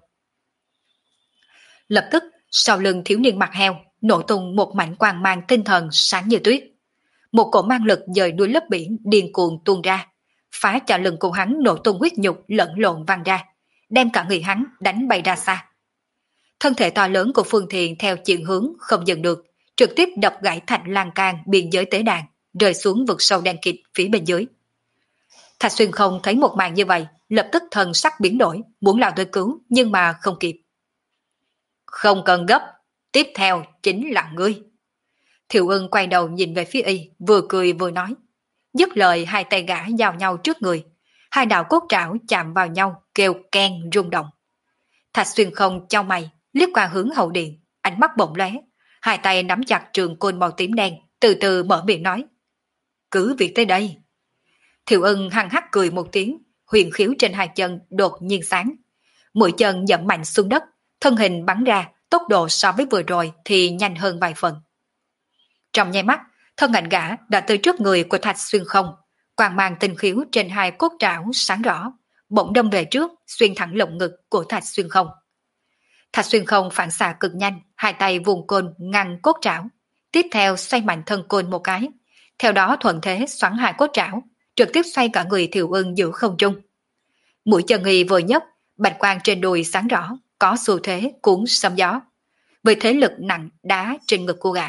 Lập tức, sau lưng thiếu niên mặt heo, nổ tung một mảnh quang mang tinh thần sáng như tuyết. Một cổ mang lực dời đuôi lấp biển điên cuồng tuôn ra, phá cho lưng của hắn nổ tung huyết nhục lẫn lộn văng ra, đem cả người hắn đánh bay ra xa. Thân thể to lớn của Phương Thiền theo chuyển hướng không dừng được, trực tiếp đập gãy thạch lan can biên giới tế đàn, rơi xuống vực sâu đen kịt phía bên dưới. Thạch Xuyên Không thấy một màn như vậy, lập tức thần sắc biến đổi, muốn lao tới cứu nhưng mà không kịp. Không cần gấp, tiếp theo chính là ngươi. Thiệu Ưng quay đầu nhìn về phía y, vừa cười vừa nói. Dứt lời hai tay gã giao nhau trước người, hai đạo cốt trảo chạm vào nhau kêu keng rung động. Thạch Xuyên Không chau mày, liếc qua hướng hậu điện, ánh mắt bỗng lóe, hai tay nắm chặt trường côn màu tím đen, từ từ mở miệng nói. Cứ việc tới đây. Thiệu Ưng hăng hắc cười một tiếng, huyền khiếu trên hai chân đột nhiên sáng. Mũi chân dẫm mạnh xuống đất, thân hình bắn ra, tốc độ so với vừa rồi thì nhanh hơn vài phần. Trong nháy mắt, thân ảnh gã đã tới trước người của Thạch Xuyên Không, quang mang tinh khiếu trên hai cốt trảo sáng rõ, bỗng đâm về trước, xuyên thẳng lồng ngực của Thạch Xuyên Không. Thạch Xuyên Không phản xạ cực nhanh, hai tay vùng côn ngăn cốt trảo, tiếp theo xoay mạnh thân côn một cái, theo đó thuận thế xoắn hai cốt trảo, trực tiếp xoay cả người Thiệu Ưng giữa không trung. Mũi chân y vừa nhấc, bạch quang trên đùi sáng rõ, có xu thế cuốn sấm gió, với thế lực nặng đá trên ngực của gã.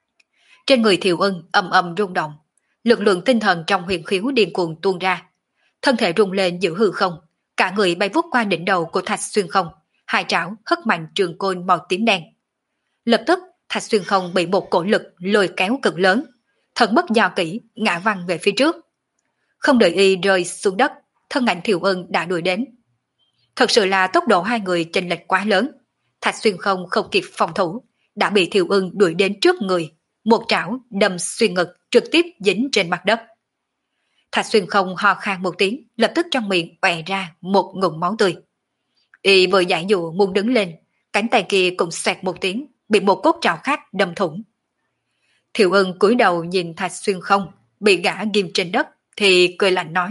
Trên người Thiệu Ưng ầm ầm rung động, lực lượng tinh thần trong huyền khiếu điên cuồng tuôn ra. thân thể rung lên giữa hư không, cả người bay vút qua đỉnh đầu của Thạch Xuyên Không, hai trảo hất mạnh trường côn màu tím đen. Lập tức, Thạch Xuyên Không bị một cổ lực lôi kéo cực lớn, thần mất do kỹ, ngã văng về phía trước. Không đợi y rơi xuống đất, thân ảnh Thiệu Ân đã đuổi đến. Thật sự là tốc độ hai người chênh lệch quá lớn, Thạch Xuyên Không không kịp phòng thủ, đã bị Thiệu Ân đuổi đến trước người, một trảo đâm xuyên ngực trực tiếp dính trên mặt đất. Thạch Xuyên Không ho khan một tiếng, lập tức trong miệng òe ra một ngụm máu tươi. Y vừa giải dụ muốn đứng lên, cánh tay kia cũng xoẹt một tiếng, bị một cốt trảo khác đâm thủng. Thiệu Ân cúi đầu nhìn Thạch Xuyên Không bị gã ghim trên đất thì cười lạnh nói: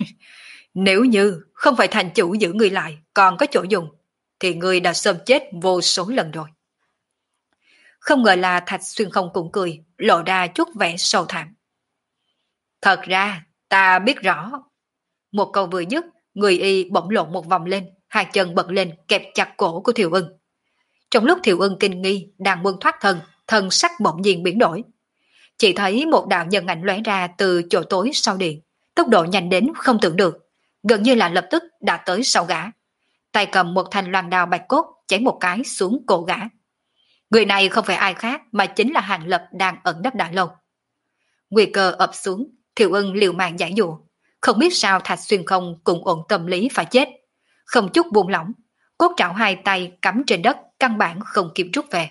nếu như không phải thành chủ giữ người lại còn có chỗ dùng, thì người đã sớm chết vô số lần rồi. Không ngờ là Thạch Xuyên Không cũng cười, lộ ra chút vẻ sầu thảm. Thật ra, ta biết rõ. Một câu vừa dứt, người y bỗng lộn một vòng lên, hai chân bật lên kẹp chặt cổ của Thiệu Ân. Trong lúc Thiệu Ân kinh nghi đang muốn thoát thân, thân sắc bỗng nhiên biến đổi. Chỉ thấy một đạo nhân ảnh lóe ra từ chỗ tối sau điện, tốc độ nhanh đến không tưởng được, gần như là lập tức đã tới sau gã. Tay cầm một thanh loan đao bạch cốt chém một cái xuống cổ gã. Người này không phải ai khác mà chính là Hàng Lập đang ẩn nấp đã lâu. Nguy cơ ập xuống, Thiệu Ân liều mạng giải dụ, không biết sao Thạch Xuyên Không cũng ổn tâm lý phải chết, không chút buông lỏng, cốt trảo hai tay cắm trên đất, căn bản không kịp rút về.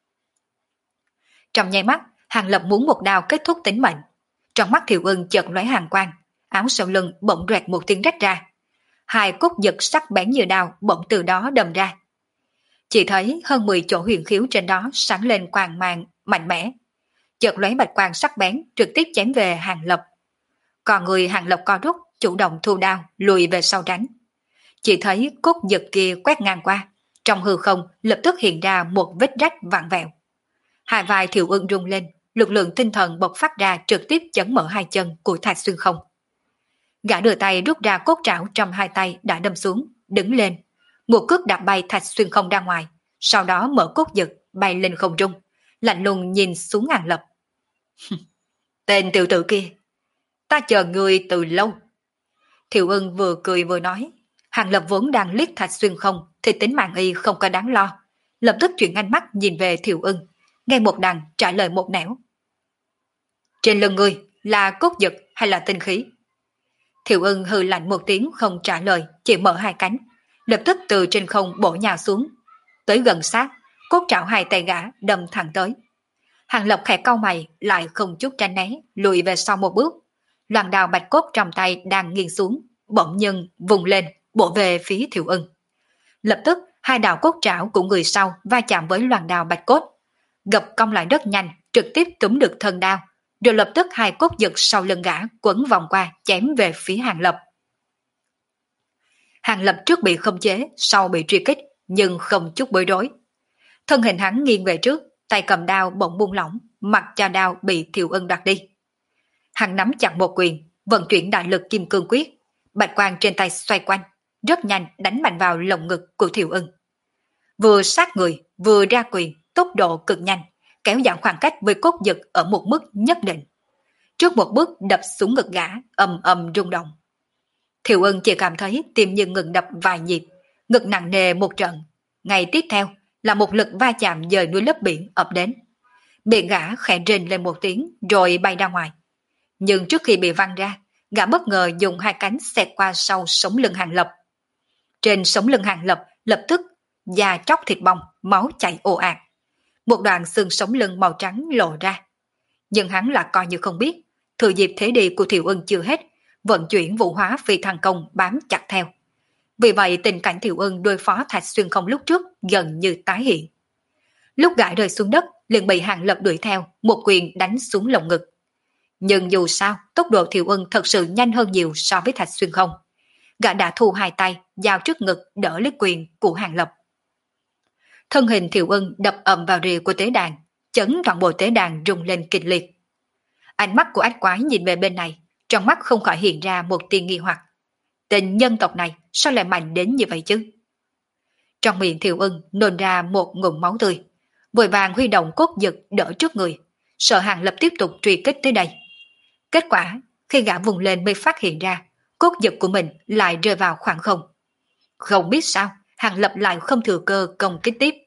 Trong nháy mắt, Hàng Lập muốn một đao kết thúc tính mệnh. Trong mắt Thiệu Ân chợt lóe hàn quang, áo sau lưng bỗng rẹt một tiếng rách ra. Hai cốt giật sắc bén như đao bỗng từ đó đâm ra. Chỉ thấy hơn 10 chỗ huyền khiếu trên đó sáng lên quang mang mạnh mẽ. Chợt lóe bạch quang sắc bén trực tiếp chém về Hàng Lập. Còn người Hàng Lập co rút, chủ động thu đao, lùi về sau tránh. Chỉ thấy cốt giật kia quét ngang qua, trong hư không lập tức hiện ra một vết rách vặn vẹo. Hai vai Thiệu Ân rung lên, lực lượng tinh thần bộc phát ra trực tiếp chấn mở hai chân của Thạch Xuyên Không. Gã đưa tay rút ra cốt trảo trong hai tay đã đâm xuống, đứng lên, một cước đạp bay Thạch Xuyên Không ra ngoài, sau đó mở cốt giật bay lên không trung, lạnh lùng nhìn xuống Hàng Lập. Tên tiểu tử kia, ta chờ người từ lâu. Thiệu Ân vừa cười vừa nói. Hàng Lập vốn đang liếc Thạch Xuyên Không thì tính mạng y không có đáng lo, lập tức chuyển ánh mắt nhìn về Thiệu Ân, nghe một đằng trả lời một nẻo. Trên lưng ngươi là cốt giật hay là tinh khí? Thiệu Ân hừ lạnh một tiếng không trả lời, chỉ mở hai cánh, lập tức từ trên không bổ nhào xuống, tới gần sát, cốt trảo hai tay gã đâm thẳng tới. Hàng Lập khẽ cau mày, lại không chút tránh né, lùi về sau một bước. Loan đao bạch cốt trong tay đang nghiêng xuống, bỗng nhiên vùng lên, bổ về phía Thiệu Ân. Lập tức, hai đạo cốt trảo của người sau va chạm với loan đao bạch cốt, gập cong lại rất nhanh, trực tiếp túm được thân đao, rồi lập tức hai cốt giật sau lưng gã quấn vòng qua chém về phía Hàng Lập. Hàng Lập trước bị khống chế, sau bị truy kích, nhưng không chút bối rối. Thân hình hắn nghiêng về trước, tay cầm đao bỗng buông lỏng, mặc cho đao bị Thiệu Ân đoạt đi. Hắn nắm chặt một quyền, vận chuyển đại lực kim cương quyết, bạch quang trên tay xoay quanh, rất nhanh đánh mạnh vào lồng ngực của Thiệu Ân. Vừa sát người, vừa ra quyền, tốc độ cực nhanh, kéo giảm khoảng cách với cốt giật ở một mức nhất định. Trước một bước đập xuống ngực gã, ầm ầm rung động. Thiệu Ân chỉ cảm thấy tim như ngừng đập vài nhịp, ngực nặng nề một trận. Ngày tiếp theo là một lực va chạm dời núi lấp biển ập đến. Miệng gã khẽ rên lên một tiếng rồi bay ra ngoài. Nhưng trước khi bị văng ra, gã bất ngờ dùng hai cánh xẹt qua sau sống lưng Hàng Lập. Trên sống lưng Hàng Lập lập tức da chóc thịt bong, máu chảy ồ ạt. Một đoạn xương sống lưng màu trắng lộ ra. Nhưng hắn là coi như không biết, thừa dịp thế đi của Thiệu Ân chưa hết, vận chuyển vũ hóa phi thăng công bám chặt theo. Vì vậy tình cảnh Thiệu Ân đối phó Thạch Xuyên Không lúc trước gần như tái hiện. Lúc gã rơi xuống đất, liền bị Hàng Lập đuổi theo, một quyền đánh xuống lồng ngực. Nhưng dù sao, tốc độ Thiệu Ân thật sự nhanh hơn nhiều so với Thạch Xuyên Không. Gã đã thu hai tay, giao trước ngực đỡ lấy quyền của Hàng Lập. Thân hình Thiệu Ân đập ầm vào rìa của tế đàn, chấn toàn bộ tế đàn rung lên kịch liệt. Ánh mắt của ách quái nhìn về bên này, trong mắt không khỏi hiện ra một tia nghi hoặc. Tên nhân tộc này sao lại mạnh đến như vậy chứ? Trong miệng Thiệu Ân nôn ra một ngụm máu tươi, vội vàng huy động cốt giật đỡ trước người, sợ Hàng Lập tiếp tục truy kích tới đây. Kết quả, khi gã vùng lên mới phát hiện ra, cốt giật của mình lại rơi vào khoảng không. Không biết sao, Hàng Lập lại không thừa cơ công kích tiếp.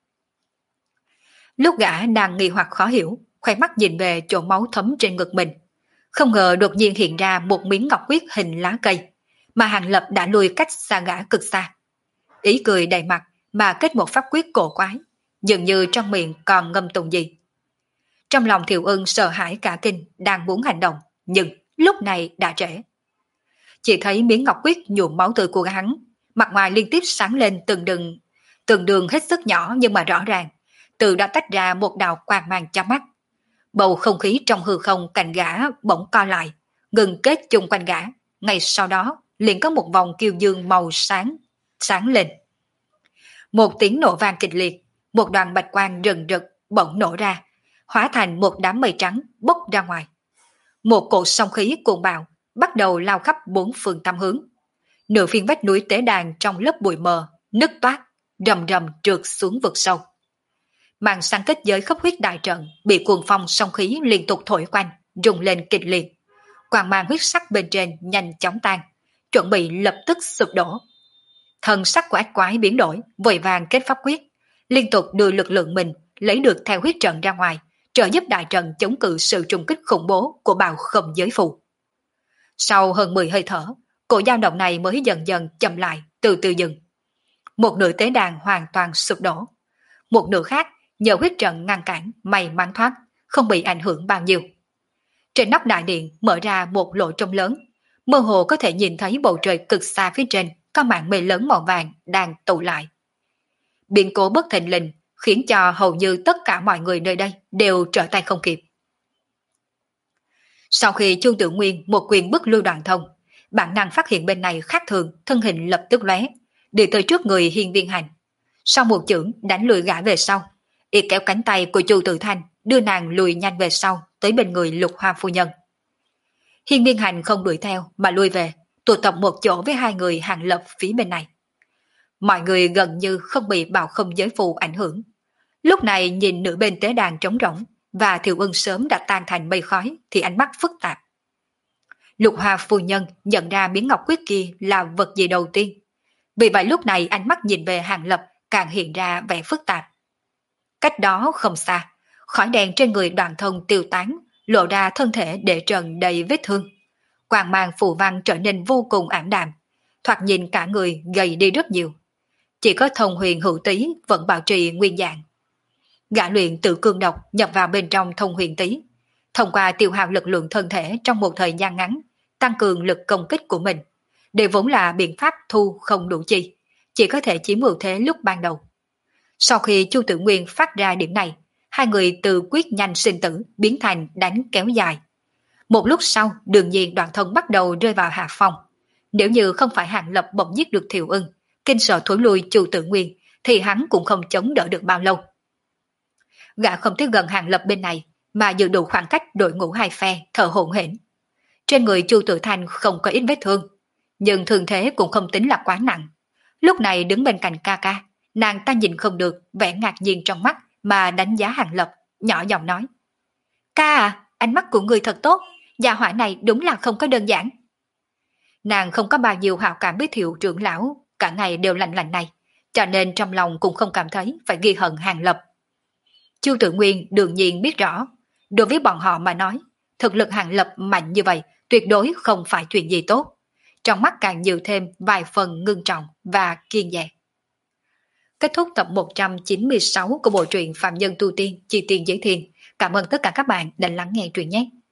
Lúc gã đang nghi hoặc khó hiểu, khoe mắt nhìn về chỗ máu thấm trên ngực mình. Không ngờ đột nhiên hiện ra một miếng ngọc huyết hình lá cây, mà Hàng Lập đã lùi cách xa gã cực xa. Ý cười đầy mặt mà kết một pháp quyết cổ quái, dường như trong miệng còn ngâm tụng gì. Trong lòng Thiệu Ưng sợ hãi cả kinh, đang muốn hành động, nhưng lúc này đã trễ. Chỉ thấy miếng ngọc huyết nhuộm máu tươi của hắn, mặt ngoài liên tiếp sáng lên từng đường hết sức nhỏ nhưng mà rõ ràng, từ đã tách ra một đạo quang mang chói mắt. Bầu không khí trong hư không cạnh gã bỗng co lại, ngừng kết chung quanh gã, ngay sau đó liền có một vòng kiêu dương màu sáng lên. Một tiếng nổ vang kịch liệt, một đoàn bạch quang rừng rực bỗng nổ ra, hóa thành một đám mây trắng bốc ra ngoài. Một cột sóng khí cuồng bạo bắt đầu lao khắp bốn phương tám hướng. Nửa phiên vách núi tế đàn trong lớp bụi mờ nứt toát, rầm rầm trượt xuống vực sâu. Màn sáng kết giới khắp huyết đại trận bị cuồng phong sóng khí liên tục thổi quanh, rung lên kịch liệt. Quang mang huyết sắc bên trên nhanh chóng tan, chuẩn bị lập tức sụp đổ. Thần sắc của ác quái biến đổi, vội vàng kết pháp quyết, liên tục đưa lực lượng mình lấy được theo huyết trận ra ngoài, trợ giúp đại trận chống cự sự trùng kích khủng bố của bào không giới phù. Sau hơn 10 hơi thở, cổ dao động này mới dần dần chậm lại, từ từ dừng. Một nửa tế đàn hoàn toàn sụp đổ, một nửa khác nhờ huyết trận ngăn cản may mắn thoát, không bị ảnh hưởng bao nhiêu. Trên nóc đại điện mở ra một lỗ trông lớn, mơ hồ có thể nhìn thấy bầu trời cực xa phía trên có màn mây lớn màu vàng đang tụ lại. Biến cố bất thình lình khiến cho hầu như tất cả mọi người nơi đây đều trở tay không kịp. Sau khi Chu Tử Nguyên một quyền bức lui Đoạn Thông, bản năng phát hiện bên này khác thường, thân hình lập tức lóe, đi tới trước người Hiên Viên Hành. Sau một chưởng đánh lùi gã về sau, y kéo cánh tay của Chu Tử Thanh đưa nàng lùi nhanh về sau tới bên người Lục Hoa phu nhân. Hiên Viên Hành không đuổi theo mà lui về, tụ tập một chỗ với hai người Hàng Lập phía bên này. Mọi người gần như không bị bạo không giới phù ảnh hưởng. Lúc này nhìn nửa bên tế đàn trống rỗng và Thiệu Ưng sớm đã tan thành mây khói thì ánh mắt phức tạp. Lục Hoa phu nhân nhận ra miếng ngọc quyết kia là vật gì đầu tiên. Vì vậy lúc này ánh mắt nhìn về Hàng Lập càng hiện ra vẻ phức tạp. Cách đó không xa, khói đèn trên người Đoạn Thông tiêu tán, lộ ra thân thể để trần đầy vết thương. Quang mang phù văn trở nên vô cùng ảm đạm, thoạt nhìn cả người gầy đi rất nhiều. Chỉ có Thông Huyền Hữu Tý vẫn bảo trì nguyên dạng. Gã luyện tự cương độc nhập vào bên trong Thông Huyền Tý, thông qua tiêu hao lực lượng thân thể trong một thời gian ngắn, tăng cường lực công kích của mình. Đây vốn là biện pháp thu không đủ chi, chỉ có thể chiếm ưu thế lúc ban đầu. Sau khi Chu Tử Nguyên phát ra điểm này, hai người từ quyết nhanh sinh tử biến thành đánh kéo dài. Một lúc sau, đương nhiên Đoạn Thông bắt đầu rơi vào hạ phong. Nếu như không phải Hàng Lập bỗng giết được Thiệu Ưng, kinh sợ thối lui Chu Tử Nguyên, thì hắn cũng không chống đỡ được bao lâu. Gã không tới gần Hàng Lập bên này, mà giữ đủ khoảng cách đội ngũ hai phe, thở hổn hển. Trên người Chu Tử Thanh không có ít vết thương, nhưng thương thế cũng không tính là quá nặng. Lúc này đứng bên cạnh ca ca, nàng ta nhìn không được vẻ ngạc nhiên trong mắt mà đánh giá Hàng Lập, nhỏ giọng nói: "Ca à, ánh mắt của người thật tốt, gia hỏa này đúng là không có đơn giản." Nàng không có bao nhiêu hảo cảm với Thiệu trưởng lão, cả ngày đều lạnh lạnh này, cho nên trong lòng cũng không cảm thấy phải ghi hận Hàng Lập. Chu Tử Nguyên đương nhiên biết rõ, đối với bọn họ mà nói, thực lực Hàng Lập mạnh như vậy tuyệt đối không phải chuyện gì tốt. Trong mắt càng nhiều thêm vài phần ngưng trọng và kiên dè. Kết thúc tập 196 của bộ truyện Phạm Nhân Tu Tiên, Chi Tiên Giới Thiên. Cảm ơn tất cả các bạn đã lắng nghe truyện nhé.